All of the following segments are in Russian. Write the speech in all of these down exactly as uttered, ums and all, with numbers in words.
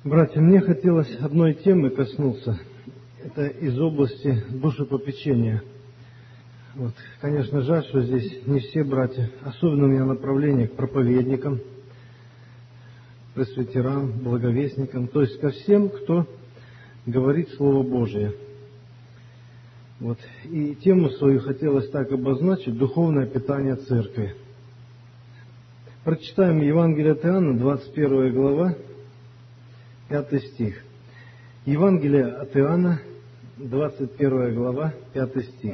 Братья, мне хотелось одной темы коснуться. Это из области душепопечения. Вот, конечно, жаль, что здесь не все братья. Особенно у меня направление к проповедникам, пресвитерам, благовестникам, то есть ко всем, кто говорит Слово Божие. Вот. И тему свою хотелось так обозначить: духовное питание церкви. Прочитаем Евангелие от Иоанна, двадцать первая глава, пятый стих. Евангелие от Иоанна, двадцать первая глава, пятый стих.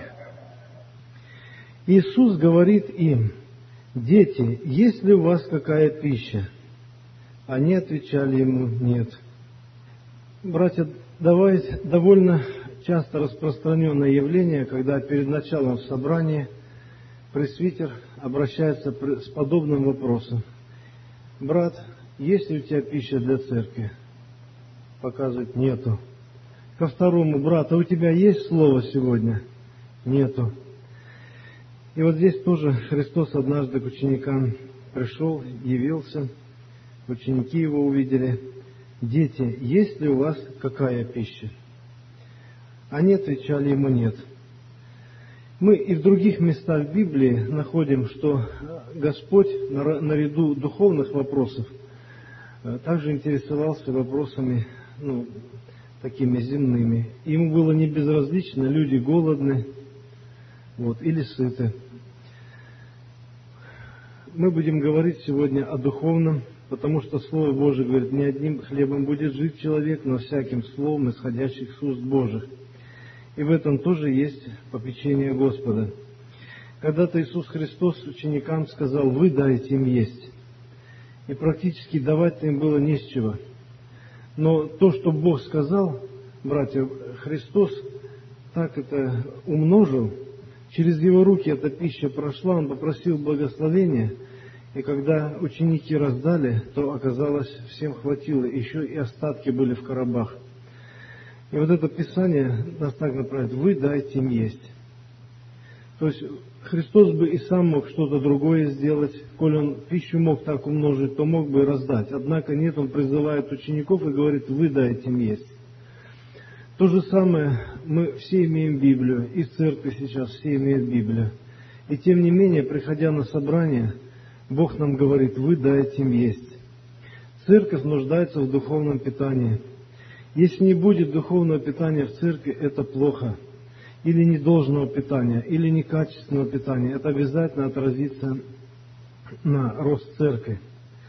Иисус говорит им: «Дети, есть ли у вас какая пища?» Они отвечали Ему: «Нет». Братья, давайте, довольно часто распространенное явление, когда перед началом собрания пресвитер обращается с подобным вопросом: «Брат, есть ли у тебя пища для церкви?» Показывает: «Нету». Ко второму: «Брат, а у тебя есть слово сегодня?» «Нету». И вот здесь тоже Христос однажды к ученикам пришел, явился, ученики Его увидели: «Дети, есть ли у вас какая пища?» Они отвечали Ему: «Нет». Мы и в других местах Библии находим, что Господь наряду духовных вопросов также интересовался вопросами, ну, такими земными. Ему было не безразлично, люди голодны, вот, или сыты. Мы будем говорить сегодня о духовном, потому что Слово Божие говорит: «Не одним хлебом будет жить человек, но всяким словом, исходящим с уст Божьих». И в этом тоже есть попечение Господа. Когда-то Иисус Христос ученикам сказал: «Вы дайте им есть». И практически давать им было не с чего. Но то, что Бог сказал, братья, Христос так это умножил, через Его руки эта пища прошла, Он попросил благословения, и когда ученики раздали, то оказалось, всем хватило, еще и остатки были в коробах. И вот это Писание нас так направляет: «Вы дайте им есть». То есть Христос бы и сам мог что-то другое сделать, коль Он пищу мог так умножить, то мог бы и раздать. Однако нет, Он призывает учеников и говорит: «Вы дайте им есть». То же самое, мы все имеем Библию, и в церкви сейчас все имеют Библию. И тем не менее, приходя на собрание, Бог нам говорит: «Вы дайте им есть». Церковь нуждается в духовном питании. Если не будет духовного питания в церкви, это плохо. Или недолжного питания, или некачественного питания. Это обязательно отразится на рост церкви.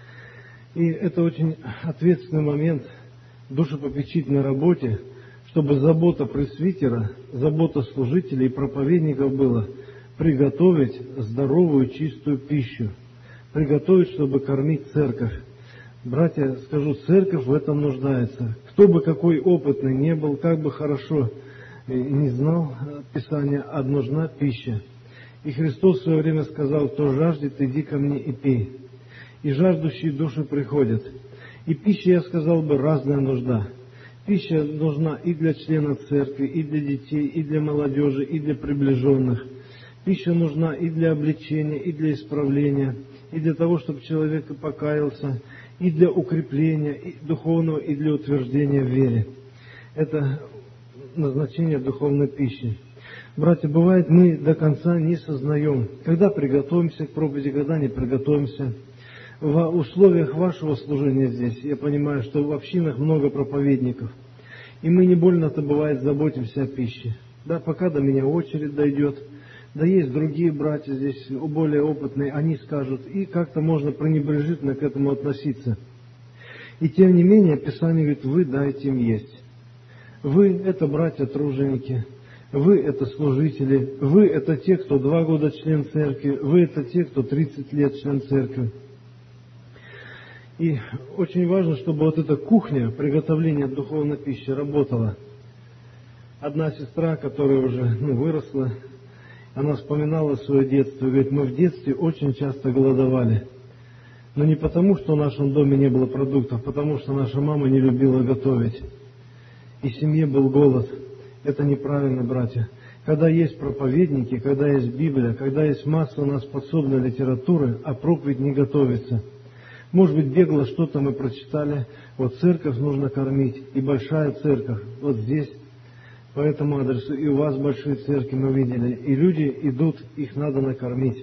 И это очень ответственный момент в душепопечительной работе, чтобы забота пресвитера, забота служителей и проповедников была приготовить здоровую, чистую пищу. Приготовить, чтобы кормить церковь. Братья, скажу, церковь в этом нуждается. Кто бы какой опытный не был, как бы хорошо не знал Писания, а нужна пища. И Христос в свое время сказал: «Кто жаждет, иди ко мне и пей». И жаждущие души приходят. И пища, я сказал бы, разная нужда. Пища нужна и для членов церкви, и для детей, и для молодежи, и для приближенных. Пища нужна и для обличения, и для исправления, и для того, чтобы человек покаялся, и для укрепления и духовного, и для утверждения в вере. Это назначение духовной пищи. Братья, бывает, мы до конца не сознаем, когда приготовимся к проповеди, когда не приготовимся. В условиях вашего служения здесь, я понимаю, что в общинах много проповедников, и мы не больно-то, бывает, заботимся о пище. Да, пока до меня очередь дойдет, да есть другие братья здесь, более опытные, они скажут, и как-то можно пренебрежительно к этому относиться. И тем не менее, Писание говорит: «Вы дайте им есть». Вы – это братья-труженики, вы – это служители, вы – это те, кто два года член церкви, вы – это те, кто тридцать лет член церкви. И очень важно, чтобы вот эта кухня приготовления духовной пищи работала. Одна сестра, которая уже ну, выросла, она вспоминала свое детство и говорит: «Мы в детстве очень часто голодовали. Но не потому, что в нашем доме не было продуктов, а потому что наша мама не любила готовить. И в семье был голод». Это неправильно, братья. Когда есть проповедники, когда есть Библия, когда есть масса у нас подсобной литературы, а проповедь не готовится. Может быть, бегло что-то мы прочитали. Вот церковь нужно кормить, и большая церковь, вот здесь, по этому адресу, и у вас большие церкви мы видели. И люди идут, их надо накормить.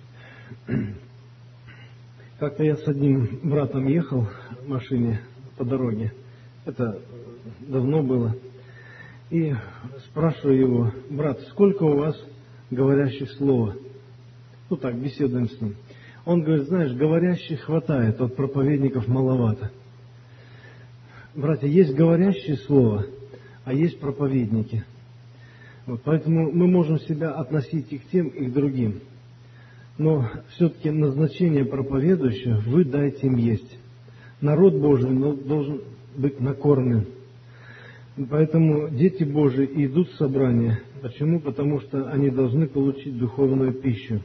Как-то я с одним братом ехал в машине по дороге. Это давно было. И спрашиваю его: брат, сколько у вас говорящих слова? Ну так, беседуем с ним. Он говорит: знаешь, говорящих хватает, от проповедников маловато. Братья, есть говорящее слово, а есть проповедники. Вот, поэтому мы можем себя относить и к тем, и к другим. Но все-таки назначение проповедующего вы дайте им есть. Народ Божий должен быть накормлен. Поэтому дети Божии идут в собрание. Почему? Потому что они должны получить духовную пищу.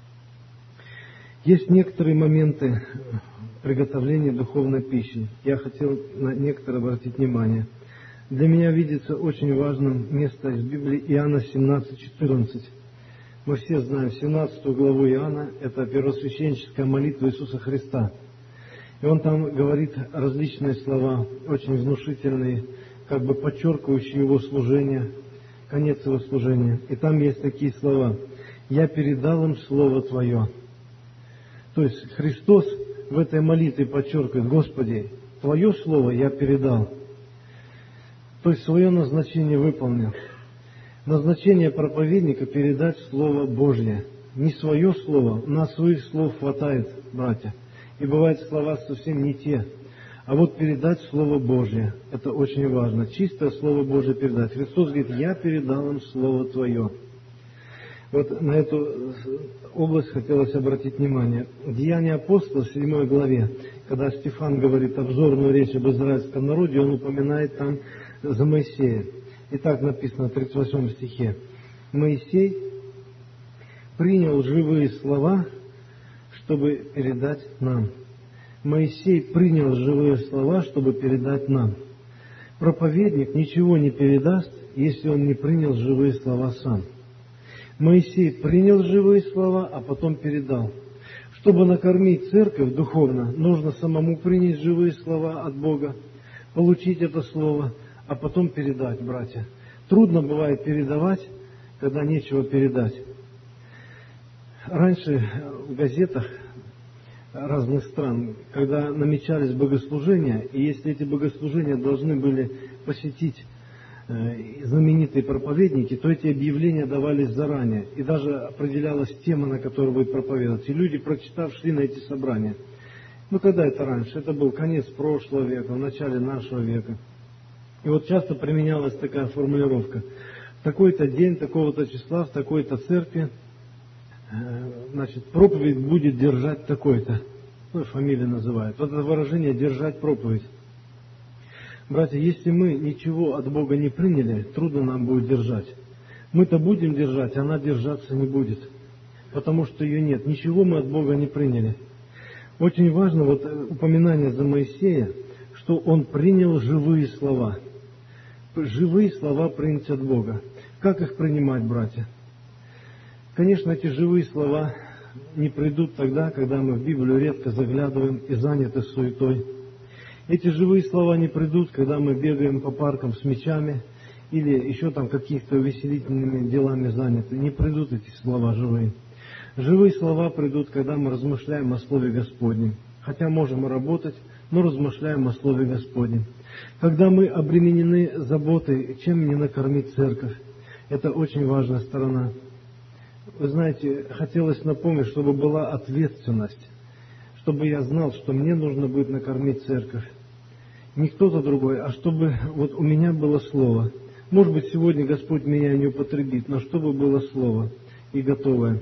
Есть некоторые моменты приготовления духовной пищи. Я хотел на некоторые обратить внимание. Для меня видится очень важным место из Библии Иоанна семнадцать четырнадцать. Мы все знаем семнадцатую главу Иоанна, это первосвященническая молитва Иисуса Христа. И он там говорит различные слова, очень внушительные, как бы подчеркивающие его служение, конец его служения. И там есть такие слова: «Я передал им Слово Твое». То есть Христос в этой молитве подчеркивает: Господи, Твое Слово я передал. То есть свое назначение выполнил. Назначение проповедника — передать Слово Божье. Не свое слово, у нас своих слов хватает, братья. И бывают слова совсем не те. А вот передать Слово Божье — это очень важно. Чистое Слово Божье передать. Христос говорит: я передал им Слово Твое. Вот на эту область хотелось обратить внимание. Деяния апостолов в седьмой главе, когда Стефан говорит обзорную речь об израильском народе, он упоминает там за Моисея. И так написано в тридцать восьмом стихе: Моисей принял живые слова, чтобы передать нам. Моисей принял живые слова, чтобы передать нам. Проповедник ничего не передаст, если он не принял живые слова сам. Моисей принял живые слова, а потом передал. Чтобы накормить церковь духовно, нужно самому принять живые слова от Бога, получить это слово, а потом передать, братья. Трудно бывает передавать, когда нечего передать. Раньше в газетах разных стран, когда намечались богослужения, и если эти богослужения должны были посетить знаменитые проповедники, то эти объявления давались заранее, и даже определялась тема, на которую будет проповедовать. И люди, прочитав, шли на эти собрания. Ну, когда это раньше? Это был конец прошлого века, в начале нашего века. И вот часто применялась такая формулировка: в такой-то день, такого-то числа, в такой-то церкви, значит, проповедь будет держать такой-то. Ну, фамилию называют. Вот это выражение «держать проповедь». Братья, если мы ничего от Бога не приняли, трудно нам будет держать. Мы-то будем держать, а она держаться не будет, потому что ее нет. Ничего мы от Бога не приняли. Очень важно вот упоминание за Моисея, что он принял живые слова. Живые слова приняты от Бога. Как их принимать, братья? Конечно, эти живые слова не придут тогда, когда мы в Библию редко заглядываем и заняты суетой. Эти живые слова не придут, когда мы бегаем по паркам с мячами или еще там каких-то увеселительными делами заняты. Не придут эти слова живые. Живые слова придут, когда мы размышляем о Слове Господнем. Хотя можем и работать, но размышляем о Слове Господнем. Когда мы обременены заботой, чем не накормить церковь. Это очень важная сторона. Вы знаете, хотелось напомнить, чтобы была ответственность, чтобы я знал, что мне нужно будет накормить церковь. Не кто-то другой, а чтобы вот у меня было слово. Может быть, сегодня Господь меня не употребит, но чтобы было слово и готовое.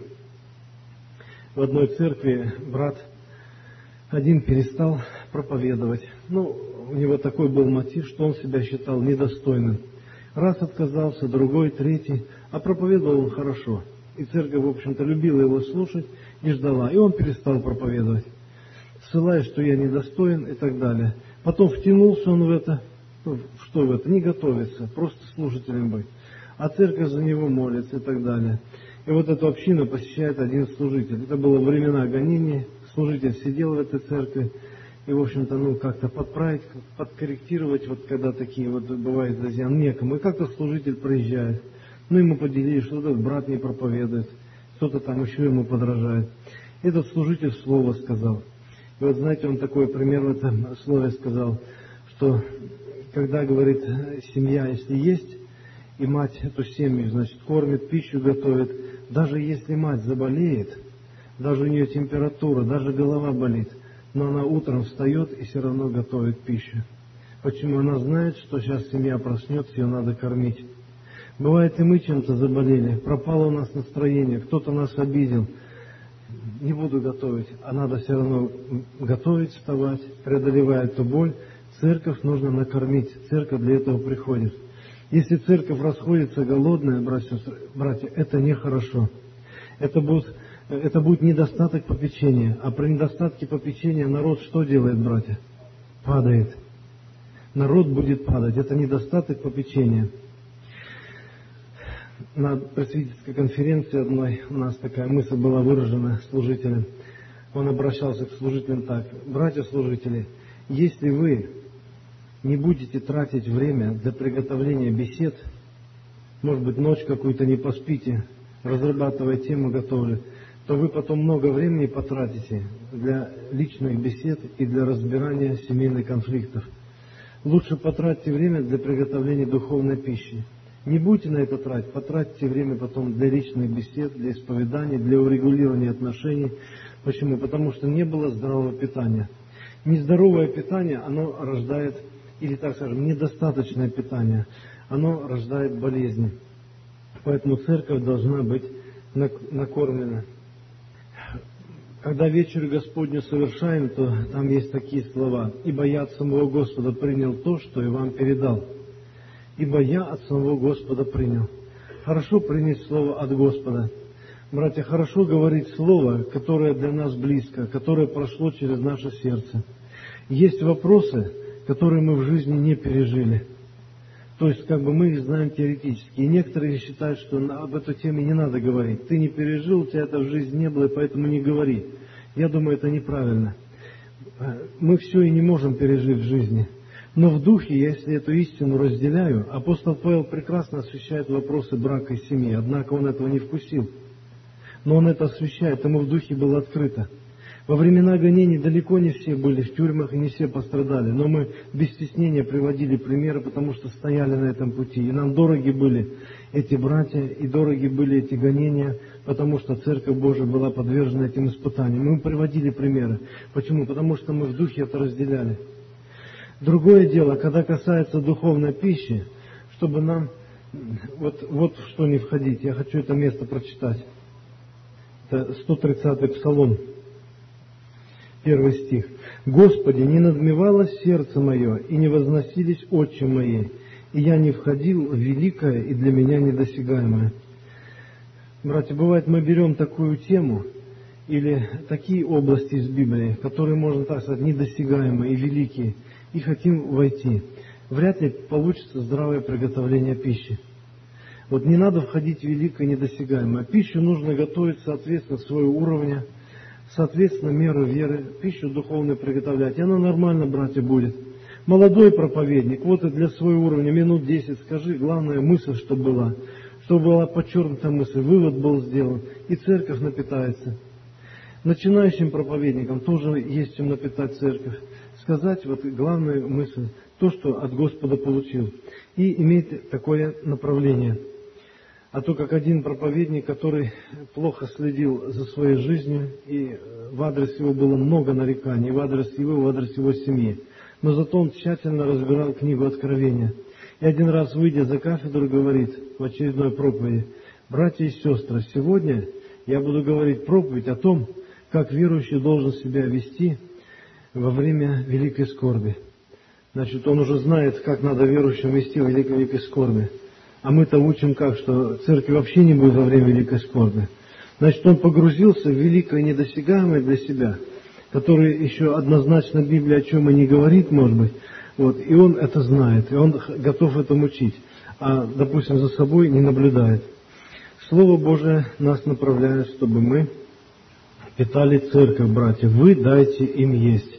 В одной церкви брат один перестал проповедовать. Ну, у него такой был мотив, что он себя считал недостойным. Раз отказался, другой, третий, а проповедовал он хорошо. И церковь, в общем-то, любила его слушать и ждала. И он перестал проповедовать, ссылаясь, что я недостоин и так далее. Потом втянулся он в это. Ну, что в это? Не готовится, просто слушателем быть. А церковь за него молится и так далее. И вот эту общину посещает один служитель. Это было времена гонений. Служитель сидел в этой церкви, и, в общем-то, ну, как-то подправить, подкорректировать, вот когда такие вот бывают друзья, некому. И как-то служитель проезжает, ну, ему поделили, что-то брат не проповедует, кто-то там еще ему подражает. Этот служитель слово сказал. И вот, знаете, он такой пример в этом слове сказал, что когда, говорит, семья, если есть, и мать эту семью, значит, кормит, пищу готовит, даже если мать заболеет, даже у нее температура, даже голова болит, но она утром встает и все равно готовит пищу. Почему? Она знает, что сейчас семья проснется, ее надо кормить. Бывает, и мы чем-то заболели, пропало у нас настроение, кто-то нас обидел. Не буду готовить, а надо все равно готовить, вставать, преодолевая эту боль. Церковь нужно накормить, церковь для этого приходит. Если церковь расходится голодная, братья, братья, это нехорошо. Это будет, это будет недостаток попечения. А при недостатке попечения народ что делает, братья? Падает. Народ будет падать. Это недостаток попечения. На просветительской конференции одной у нас такая мысль была выражена служителем. Он обращался к служителям так: братья служители, если вы не будете тратить время для приготовления бесед, может быть, ночь какую-то не поспите, разрабатывая тему, готовлю, то вы потом много времени потратите для личных бесед и для разбирания семейных конфликтов. Лучше потратьте время для приготовления духовной пищи. Не будете на это тратить, потратьте время потом для личных бесед, для исповедания, для урегулирования отношений. Почему? Потому что не было здравого питания. Нездоровое питание, оно рождает, или так скажем, недостаточное питание, оно рождает болезни. Поэтому церковь должна быть накормлена. Когда вечер Господню совершаем, то там есть такие слова: «Ибо я от самого Господа принял то, что и вам передал». Ибо я от самого Господа принял. Хорошо принять слово от Господа. Братья, хорошо говорить слово, которое для нас близко, которое прошло через наше сердце. Есть вопросы, которые мы в жизни не пережили. То есть, как бы мы их знаем теоретически. И некоторые считают, что об этой теме не надо говорить. Ты не пережил, у тебя это в жизни не было, и поэтому не говори. Я думаю, это неправильно. Мы все и не можем пережить в жизни. Но в духе, если эту истину разделяю, апостол Павел прекрасно освещает вопросы брака и семьи, однако он этого не вкусил. Но он это освещает, ему в духе было открыто. Во времена гонений далеко не все были в тюрьмах и не все пострадали, но мы без стеснения приводили примеры, потому что стояли на этом пути. И нам дороги были эти братья, и дороги были эти гонения, потому что Церковь Божия была подвержена этим испытаниям. Мы приводили примеры. Почему? Потому что мы в духе это разделяли. Другое дело, когда касается духовной пищи, чтобы нам вот, вот в что не входить. Я хочу это место прочитать. Это сто тридцатый Псалом, первый стих. «Господи, не надмевалось сердце мое, и не возносились очи мои, и я не входил в великое и для меня недосягаемое». Братья, бывает, мы берем такую тему или такие области из Библии, которые, можно так сказать, недосягаемые и великие, и хотим войти. Вряд ли получится здравое приготовление пищи. Вот не надо входить в великое и недосягаемое. Пищу нужно готовить соответственно своего уровня, соответственно меру веры, пищу духовную приготовлять. И она нормально, братья, будет. Молодой проповедник, вот и для своего уровня, минут десять скажи, главная мысль, чтобы была, чтобы была подчеркнута мысль, вывод был сделан, и церковь напитается. Начинающим проповедникам тоже есть чем напитать церковь. Сказать вот главную мысль, то, что от Господа получил, и иметь такое направление. А то, как один проповедник, который плохо следил за своей жизнью, и в адрес его было много нареканий, в адрес его, в адрес его семьи. Но зато он тщательно разбирал книгу Откровения. И один раз, выйдя за кафедру, говорит в очередной проповеди: «Братья и сестры, сегодня я буду говорить проповедь о том, как верующий должен себя вести во время великой скорби». Значит, он уже знает, как надо верующим вести в великой, великой скорби. А мы-то учим как, что церкви вообще не будет во время великой скорби. Значит, он погрузился в великое недосягаемое для себя, которое еще однозначно Библия о чем и не говорит, может быть. Вот, и он это знает, и он готов этому учить. А, допустим, за собой не наблюдает. Слово Божие нас направляет, чтобы мы питали церковь, братья. Вы дайте им есть.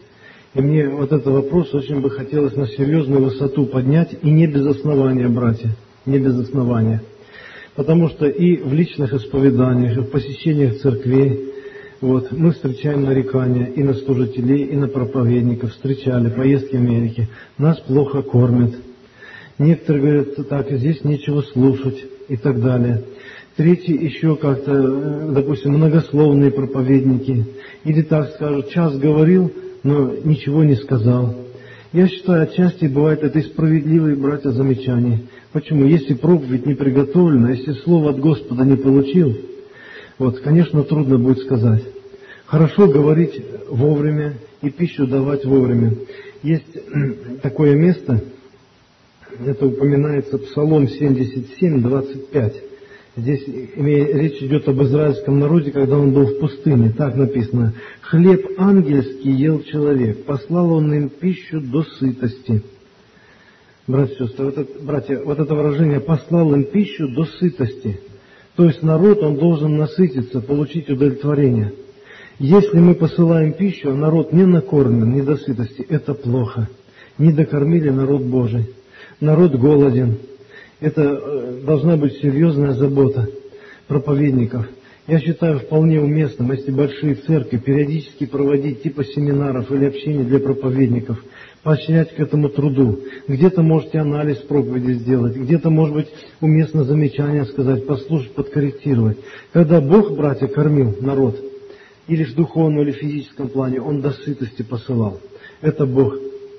И мне вот этот вопрос очень бы хотелось на серьезную высоту поднять, и не без основания, братья, не без основания. Потому что и в личных исповеданиях, и в посещениях церквей, вот, мы встречаем нарекания и на служителей, и на проповедников, встречали поездки в Америке. Нас плохо кормят. Некоторые говорят, так, здесь нечего слушать и так далее. Третьи еще как-то, допустим, многословные проповедники. Или так скажут, час говорил, но ничего не сказал. Я считаю, отчасти бывает это и справедливые, братья, замечания. Почему? Если проповедь не приготовлена, если слово от Господа не получил, вот, конечно, трудно будет сказать. Хорошо говорить вовремя и пищу давать вовремя. Есть такое место, это упоминается Псалом семьдесят семь, двадцать пять. Здесь речь идет об израильском народе, когда он был в пустыне. Так написано: «Хлеб ангельский ел человек, послал он им пищу до сытости». Братья и сестры, вот это, братья, вот это выражение «послал им пищу до сытости». То есть народ, он должен насытиться, получить удовлетворение. Если мы посылаем пищу, а народ не накормлен, не до сытости, это плохо. Не докормили народ Божий. Народ голоден. Это должна быть серьезная забота проповедников. Я считаю вполне уместным, если большие церкви периодически проводить типа семинаров или общений для проповедников, поощрять к этому труду. Где-то можете анализ проповеди сделать, где-то, может быть, уместно замечание сказать, послушать, подкорректировать. Когда Бог, братья, кормил народ, или в духовном, или в физическом плане, Он до сытости посылал. Это Бог.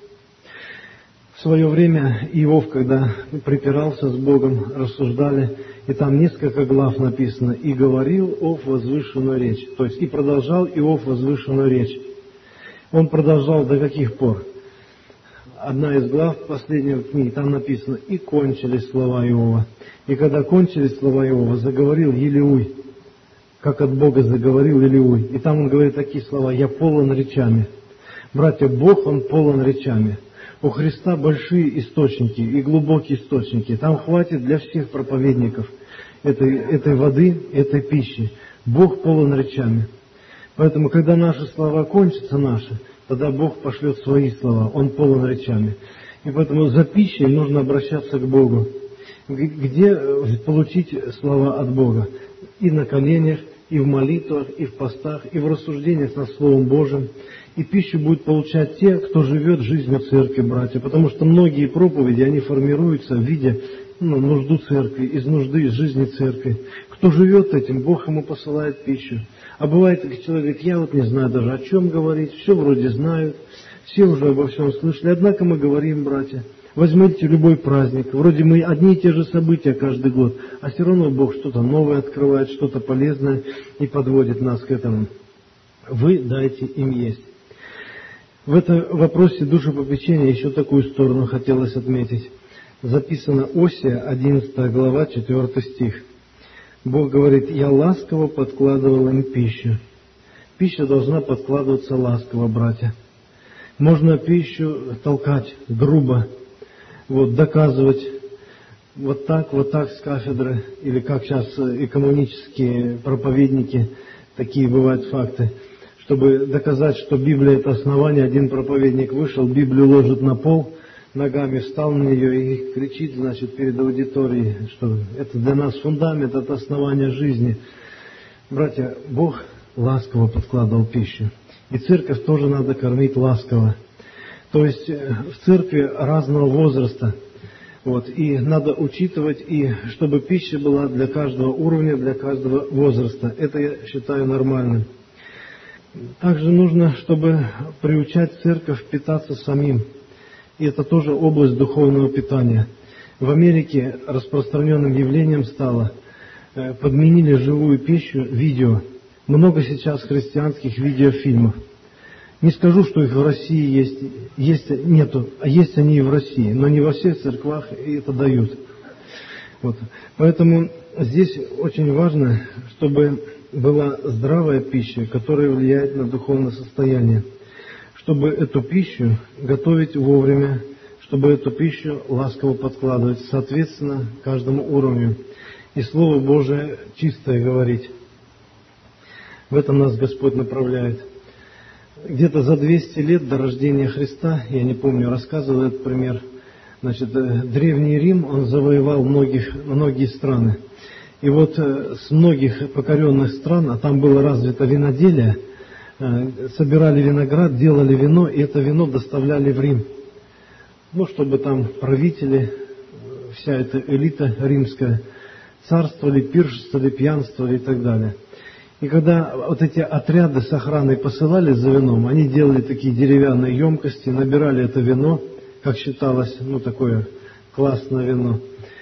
В свое время Иов, когда припирался с Богом, рассуждали, и там несколько глав написано: «И говорил Иов возвышенную речь». То есть, и продолжал Иов возвышенную речь. Он продолжал до каких пор? Одна из глав последней книги, там написано: «И кончились слова Иова». И когда кончились слова Иова, заговорил Елеуй, как от Бога заговорил Елеуй. И там он говорит такие слова: «Я полон речами». Братья, Бог, Он полон речами. У Христа большие источники и глубокие источники. Там хватит для всех проповедников этой, этой воды, этой пищи. Бог полон речами. Поэтому, когда наши слова кончатся, наши, тогда Бог пошлет свои слова. Он полон речами. И поэтому за пищей нужно обращаться к Богу. Где получить слова от Бога? И на коленях, и в молитвах, и в постах, и в рассуждениях над Словом Божьим. И пищу будут получать те, кто живет жизнью церкви, братья. Потому что многие проповеди, они формируются в виде ну, нужду церкви, из нужды, из жизни церкви. Кто живет этим, Бог ему посылает пищу. А бывает, как человек говорит: я вот не знаю даже, о чем говорить, все вроде знают, все уже обо всем слышали. Однако мы говорим, братья, возьмите любой праздник, вроде мы одни и те же события каждый год, а все равно Бог что-то новое открывает, что-то полезное и подводит нас к этому. Вы дайте им есть. В этом вопросе душепопечения еще такую сторону хотелось отметить. Записано Осия, одиннадцатая глава, четвёртый стих. Бог говорит: «Я ласково подкладывал им пищу». Пища должна подкладываться ласково, братья. Можно пищу толкать грубо, вот, доказывать вот так, вот так с кафедры, или как сейчас и канонические проповедники, такие бывают факты. Чтобы доказать, что Библия – это основание, один проповедник вышел, Библию ложит на пол, ногами встал на нее и кричит, значит, перед аудиторией, что это для нас фундамент, это основание жизни. Братья, Бог ласково подкладывал пищу. И церковь тоже надо кормить ласково. То есть в церкви разного возраста. Вот, и надо учитывать, и чтобы пища была для каждого уровня, для каждого возраста. Это я считаю нормальным. Также нужно, чтобы приучать церковь питаться самим. И это тоже область духовного питания. В Америке распространенным явлением стало, подменили живую пищу видео. Много сейчас христианских видеофильмов. Не скажу, что их в России есть, есть нету, а есть они и в России, но не во всех церквах это дают. Вот. Поэтому здесь очень важно, чтобы была здравая пища, которая влияет на духовное состояние. Чтобы эту пищу готовить вовремя, чтобы эту пищу ласково подкладывать, соответственно, каждому уровню. И Слово Божие чистое говорить. В этом нас Господь направляет. где-то за двести лет до рождения Христа, я не помню, рассказывал этот пример, значит, Древний Рим, он завоевал многих, многие страны. И вот с многих покоренных стран, а там было развито виноделие, собирали виноград, делали вино, и это вино доставляли в Рим. Ну, чтобы там правители, вся эта элита римская, царствовали, пиршествовали, пьянствовали и так далее. И когда вот эти отряды с охраной посылали за вином, они делали такие деревянные емкости, набирали это вино, как считалось, ну, такое классное вино,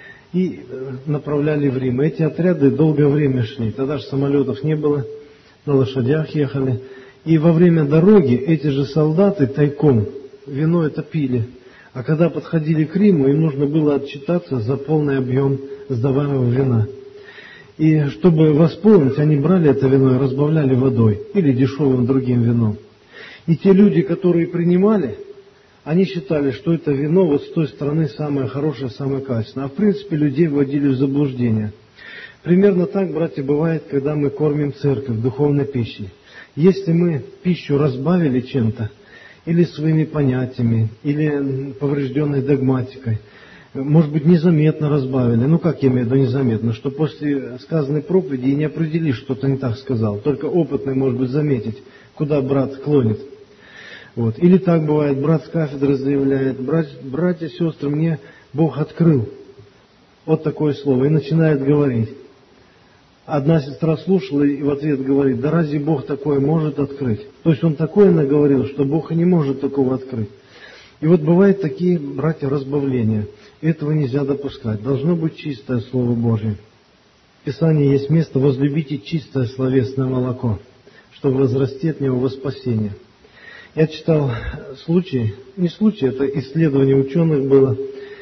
и направляли в Рим. Эти отряды долгое время шли, тогда же самолетов не было, на лошадях ехали. И во время дороги эти же солдаты тайком вино это пили. А когда подходили к Риму, им нужно было отчитаться за полный объем сдаваемого вина. И чтобы восполнить, они брали это вино и разбавляли водой или дешевым другим вином. И те люди, которые принимали, они считали, что это вино вот с той стороны самое хорошее, самое качественное. А в принципе людей вводили в заблуждение. Примерно так, братья, бывает, когда мы кормим церковь духовной пищей. Если мы пищу разбавили чем-то, или своими понятиями, или поврежденной догматикой, может быть, незаметно разбавили. Ну, как я имею в виду незаметно? Что после сказанной проповеди и не определишь, что ты не так сказал. Только опытный, может быть, заметить, куда брат клонит. Вот. Или так бывает, брат с кафедры заявляет: братья, братья, сестры, мне Бог открыл. Вот такое слово. И начинает говорить. Одна сестра слушала и в ответ говорит: да разве Бог такое может открыть? То есть он такое наговорил, что Бог и не может такого открыть. И вот бывают такие, братья, разбавления. Этого нельзя допускать. Должно быть чистое Слово Божие. В Писании есть место: возлюбите чистое словесное молоко, чтобы возрасти от него во спасение. Я читал случай, не случай, это исследование ученых было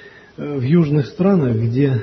в южных странах, где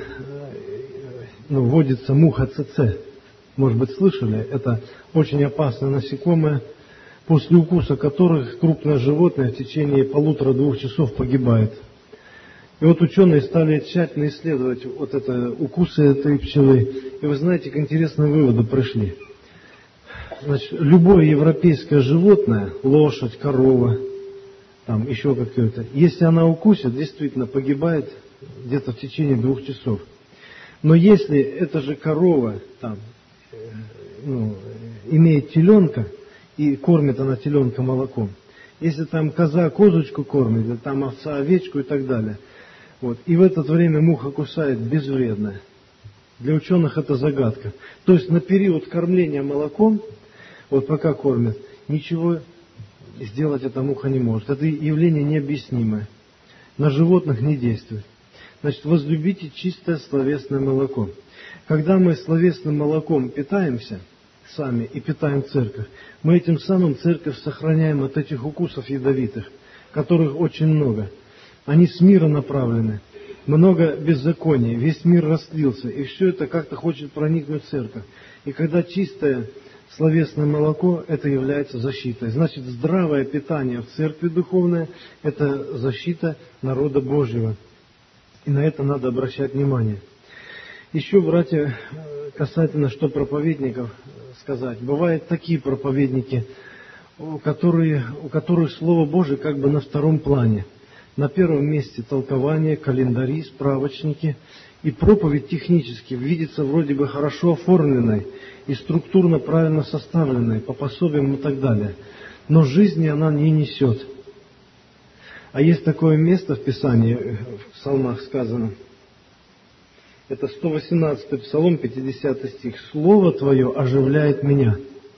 ну, водится муха ЦЦ. Может быть, слышали? Это очень опасное насекомое, после укуса которых крупное животное в течение полутора-двух часов погибает. И вот ученые стали тщательно исследовать вот это, укусы этой пчелы. И вы знаете, к интересным выводам пришли. Значит, любое европейское животное, лошадь, корова, там еще какое-то, если она укусит, действительно погибает где-то в течение двух часов. Но если эта же корова там, ну, имеет теленка, и кормит она теленка молоком, если там коза козочку кормит, или там овца овечку и так далее, вот, и в это время муха кусает, безвредно. Для ученых это загадка. То есть на период кормления молоком, вот пока кормят, ничего сделать эта муха не может. Это явление необъяснимое. На животных не действует. Значит, возлюбите чистое словесное молоко. Когда мы словесным молоком питаемся сами и питаем церковь, мы этим самым церковь сохраняем от этих укусов ядовитых, которых очень много. Они с мира направлены. Много беззакония, весь мир растлился, и все это как-то хочет проникнуть в церковь. И когда чистое словесное молоко, это является защитой. Значит, здравое питание в церкви духовное – это защита народа Божьего. И на это надо обращать внимание. Еще, братья, касательно, что проповедников сказать. Бывают такие проповедники, у которых, у которых Слово Божие как бы на втором плане. На первом месте толкование, календари, справочники. И проповедь технически видится вроде бы хорошо оформленной и структурно правильно составленной, по пособиям и так далее. Но жизни она не несет. А есть такое место в Писании, в Псалмах сказано, это сто восемнадцатый Псалом, пятидесятый стих. «Слово Твое оживляет меня».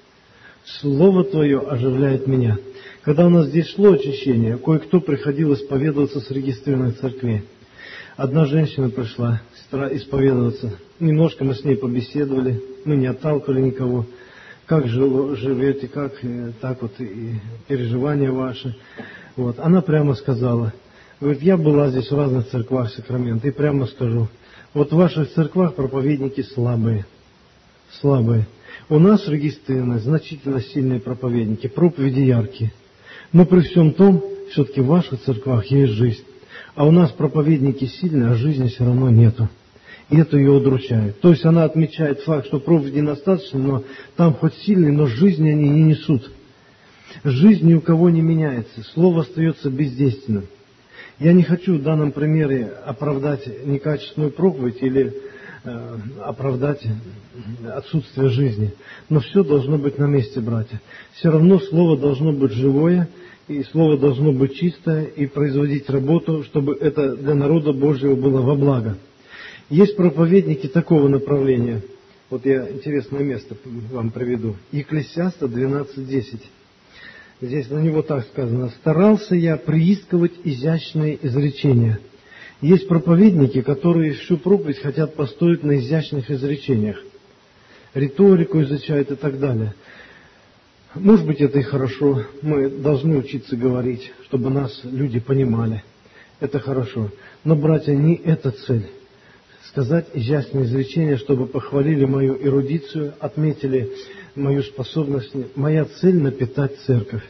Слово Твое оживляет меня. Когда у нас здесь шло очищение, кое-кто приходил исповедоваться с регистрированных церквей. Одна женщина пришла исповедоваться. Немножко мы с ней побеседовали, мы не отталкивали никого. Как живете, как так вот и переживания ваши. Вот. Она прямо сказала, говорит, я была здесь в разных церквах Сакрамента, и прямо скажу, вот в ваших церквах проповедники слабые, слабые. У нас регистрированы значительно сильные проповедники, проповеди яркие. Но при всем том, все-таки в ваших церквах есть жизнь. А у нас проповедники сильные, а жизни все равно нету. И это ее удручает. То есть она отмечает факт, что проповеди достаточно, но там хоть сильные, но жизни они не несут. Жизнь ни у кого не меняется, слово остается бездейственным. Я не хочу в данном примере оправдать некачественную проповедь или э, оправдать отсутствие жизни. Но все должно быть на месте, братья. Все равно слово должно быть живое, и слово должно быть чистое, и производить работу, чтобы это для народа Божьего было во благо. Есть проповедники такого направления. Вот я интересное место вам приведу. Екклесиаста двенадцать десять. Здесь на него так сказано: «Старался я приискивать изящные изречения». Есть проповедники, которые всю проповедь хотят построить на изящных изречениях. Риторику изучают и так далее. Может быть, это и хорошо. Мы должны учиться говорить, чтобы нас люди понимали. Это хорошо. Но, братья, не это цель. Сказать изящные изречения, чтобы похвалили мою эрудицию, отметили мою способность. Моя цель — напитать церковь.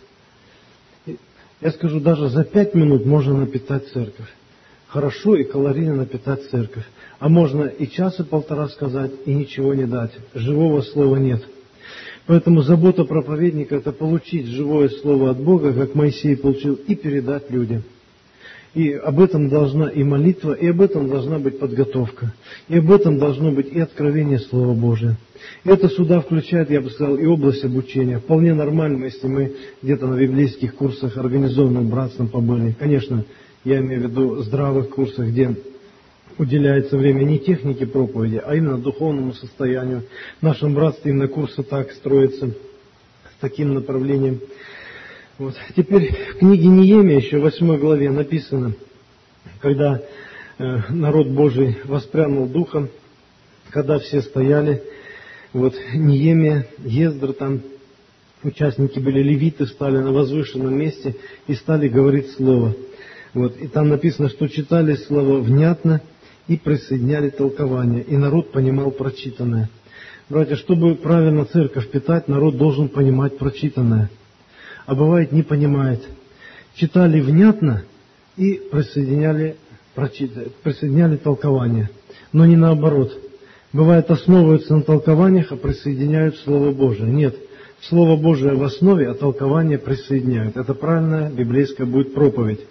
Я скажу, даже за пять минут можно напитать церковь. Хорошо и калорийно напитать церковь. А можно и час, и полтора сказать, и ничего не дать. Живого слова нет. Поэтому забота проповедника — это получить живое слово от Бога, как Моисей получил, и передать людям. И об этом должна и молитва, и об этом должна быть подготовка. И об этом должно быть и откровение Слова Божия. И это сюда включает, я бы сказал, и область обучения. Вполне нормально, если мы где-то на библейских курсах, организованных братством, побыли. Конечно, я имею в виду здравых курсах, где уделяется время не технике проповеди, а именно духовному состоянию. В нашем братстве именно курсы так строятся, с таким направлением. Вот. Теперь в книге Неемия, еще в восьмой главе написано, когда э, народ Божий воспрянул духом, когда все стояли, вот Неемия, Ездра, там участники были, левиты, стали на возвышенном месте и стали говорить слово. Вот. И там написано, что читали слово внятно и присоединяли толкование, и народ понимал прочитанное. Братья, чтобы правильно церковь питать, народ должен понимать прочитанное. А бывает, не понимает. Читали внятно и присоединяли, присоединяли толкование. Но не наоборот. Бывает, основываются на толкованиях, а присоединяют Слово Божие. Нет. Слово Божие в основе, а толкование присоединяют. Это правильная библейская будет проповедь.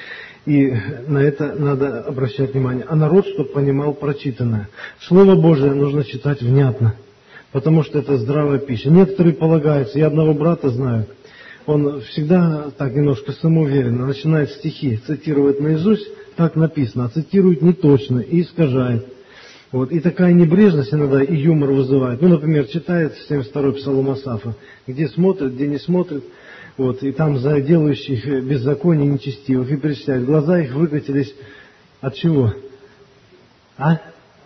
И на это надо обращать внимание. А народ, чтобы понимал прочитанное. Слово Божие нужно читать внятно, потому что это здравая пища. Некоторые полагаются, я одного брата знаю, он всегда так немножко самоуверенно начинает стихи цитировать наизусть, так написано, а цитирует неточно и искажает. Вот. И такая небрежность иногда и юмор вызывает. Ну, например, читает семьдесят второй псалом Асафа, где смотрит, где не смотрит, вот, и там за делающих беззаконие нечестивых, и перечисляет. Глаза их выкатились от чего? А?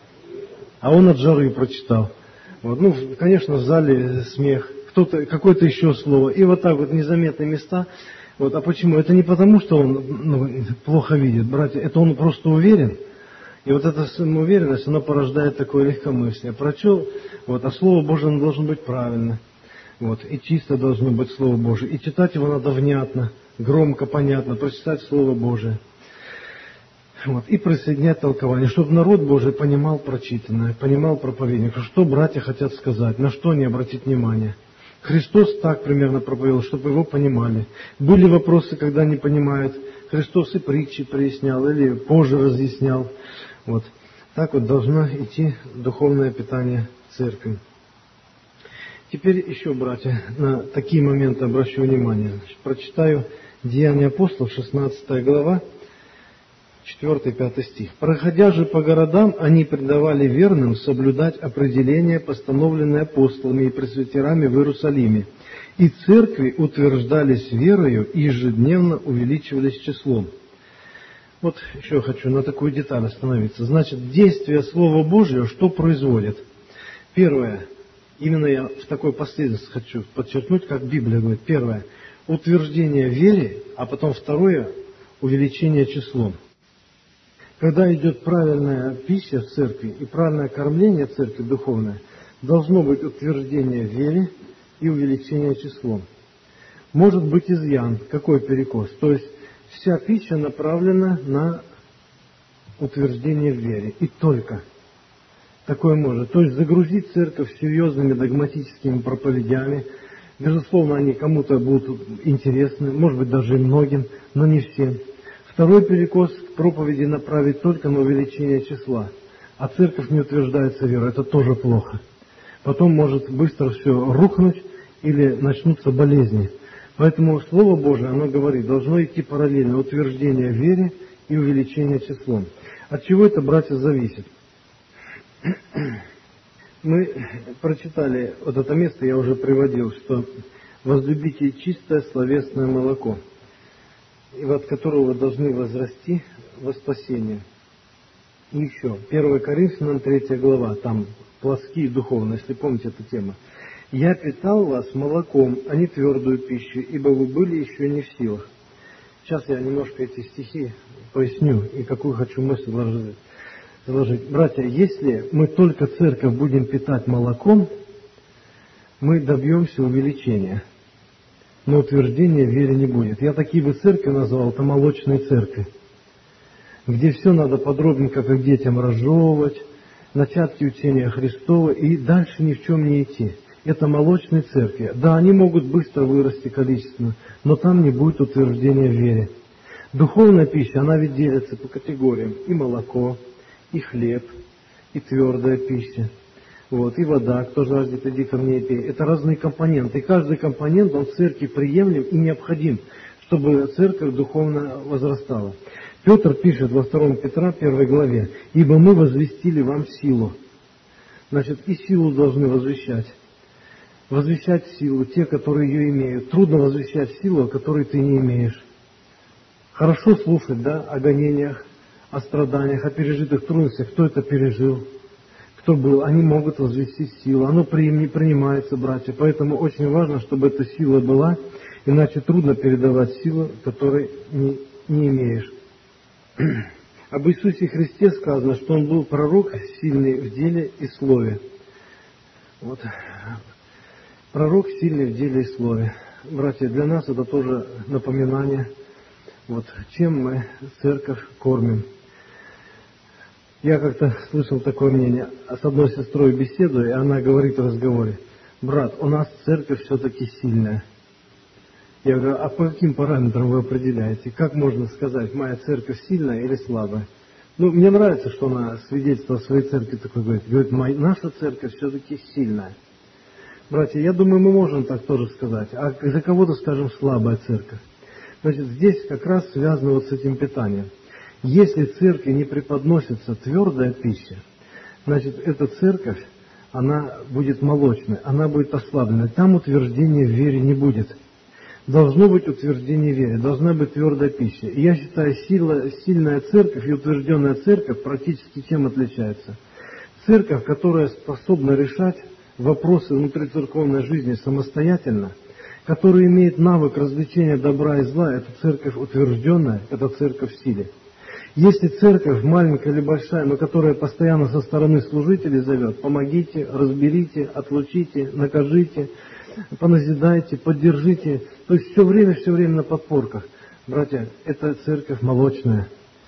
А он от жары прочитал. Вот. Ну, конечно, в зале смех. Кто-то, какое-то еще слово. И вот так вот незаметные места. Вот. А почему? Это не потому, что он ну, плохо видит, братья. Это он просто уверен. И вот эта самоуверенность, она порождает такое легкомыслие. Прочел, вот, а Слово Божие оно должно быть правильно. Вот. И чисто должно быть Слово Божие. И читать его надо внятно, громко, понятно. Прочитать Слово Божие. Вот. И присоединять толкование, чтобы народ Божий понимал прочитанное, понимал проповедника, что братья хотят сказать, на что не обратить внимание. Христос так примерно проповедовал, чтобы его понимали. Были вопросы, когда не понимают. Христос и притчи прояснял, или позже разъяснял. Вот. Так вот должно идти духовное питание церкви. Теперь еще, братья, на такие моменты обращу внимание. Значит, прочитаю Деяния апостолов, шестнадцатая глава, четвёртый-пятый стих. «Проходя же по городам, они предавали верным соблюдать определения, постановленные апостолами и пресвитерами в Иерусалиме, и церкви утверждались верою и ежедневно увеличивались числом». Вот еще хочу на такую деталь остановиться. Значит, действие Слова Божьего что производит? Первое, именно я в такой последовательности хочу подчеркнуть, как Библия говорит. Первое, утверждение в вере, а потом второе, увеличение числом. Когда идет правильная пища в церкви и правильное кормление церкви духовное, должно быть утверждение в вере и увеличение числом. Может быть изъян, какой перекос? То есть вся пища направлена на утверждение в вере. И только такое может. То есть загрузить церковь серьезными догматическими проповедями, Безусловно, они кому-то будут интересны, может быть, даже и многим, но не всем. Второй перекос к проповеди направить только на увеличение числа. А церковь не утверждается верой, это тоже плохо. Потом может быстро все рухнуть или начнутся болезни. Поэтому Слово Божие, оно говорит, должно идти параллельно утверждение в вере и увеличение числом. От чего это, братья, зависит? Мы прочитали вот это место, я уже приводил, что возлюбите чистое словесное молоко, и от которого вы должны возрасти во спасение. И еще, первое Коринфянам, третья глава, там плоские духовно, если помните эту тему. «Я питал вас молоком, а не твердую пищу, ибо вы были еще не в силах». Сейчас я немножко эти стихи поясню и какую хочу мысль заложить. заложить. Братья, если мы только церковь будем питать молоком, мы добьемся увеличения, но утверждения в вере не будет. Я такие бы церкви назвал, это молочные церкви, где все надо подробненько, как детям разжевывать, начатки учения Христова, и дальше ни в чем не идти. Это молочные церкви. Да, они могут быстро вырасти количественно, но там не будет утверждения в вере. Духовная пища, она ведь делится по категориям. И молоко, и хлеб, и твердая пища. Вот, и вода, кто жаждет, иди ко мне и пей. Это разные компоненты. И каждый компонент, он в церкви приемлем и необходим, чтобы церковь духовно возрастала. Петр пишет во втором Петра, первой главе, «Ибо мы возвестили вам силу». Значит, и силу должны возвещать. Возвещать силу, те, которые ее имеют. Трудно возвещать силу, которой ты не имеешь. Хорошо слушать, да, о гонениях, о страданиях, о пережитых трудностях, кто это пережил, кто был. Они могут возвестить силу. Оно не принимается, братья. Поэтому очень важно, чтобы эта сила была, иначе трудно передавать силу, которой не, не имеешь. Об Иисусе Христе сказано, что Он был пророк, сильный в деле и слове. Вот. Пророк, сильный в деле и слове. Братья, для нас это тоже напоминание, вот, чем мы церковь кормим. Я как-то слышал такое мнение, с одной сестрой беседую, и она говорит в разговоре: брат, у нас церковь все-таки сильная. Я говорю, а по каким параметрам вы определяете? Как можно сказать, моя церковь сильная или слабая? Ну, мне нравится, что она свидетельство о своей церкви такое говорит. Говорит, моя, наша церковь все-таки сильная. Братья, я думаю, мы можем так тоже сказать. А за кого-то, скажем, слабая церковь. Значит, здесь как раз связано вот с этим питанием. Если церкви не преподносится твердая пища, значит, эта церковь, она будет молочной, она будет ослабленной. Там утверждения в вере не будет. Должно быть утверждение в вере, должна быть твердая пища. И я считаю, сила, сильная церковь и утвержденная церковь практически чем отличается? Церковь, которая способна решать вопросы внутрицерковной жизни самостоятельно, которая имеет навык развлечения добра и зла, это церковь утвержденная, это церковь в силе. Если церковь маленькая или большая, но которая постоянно со стороны служителей зовет, помогите, разберите, отлучите, накажите, поназидайте, поддержите, то есть все время, все время на подпорках. Братья, это церковь молочная.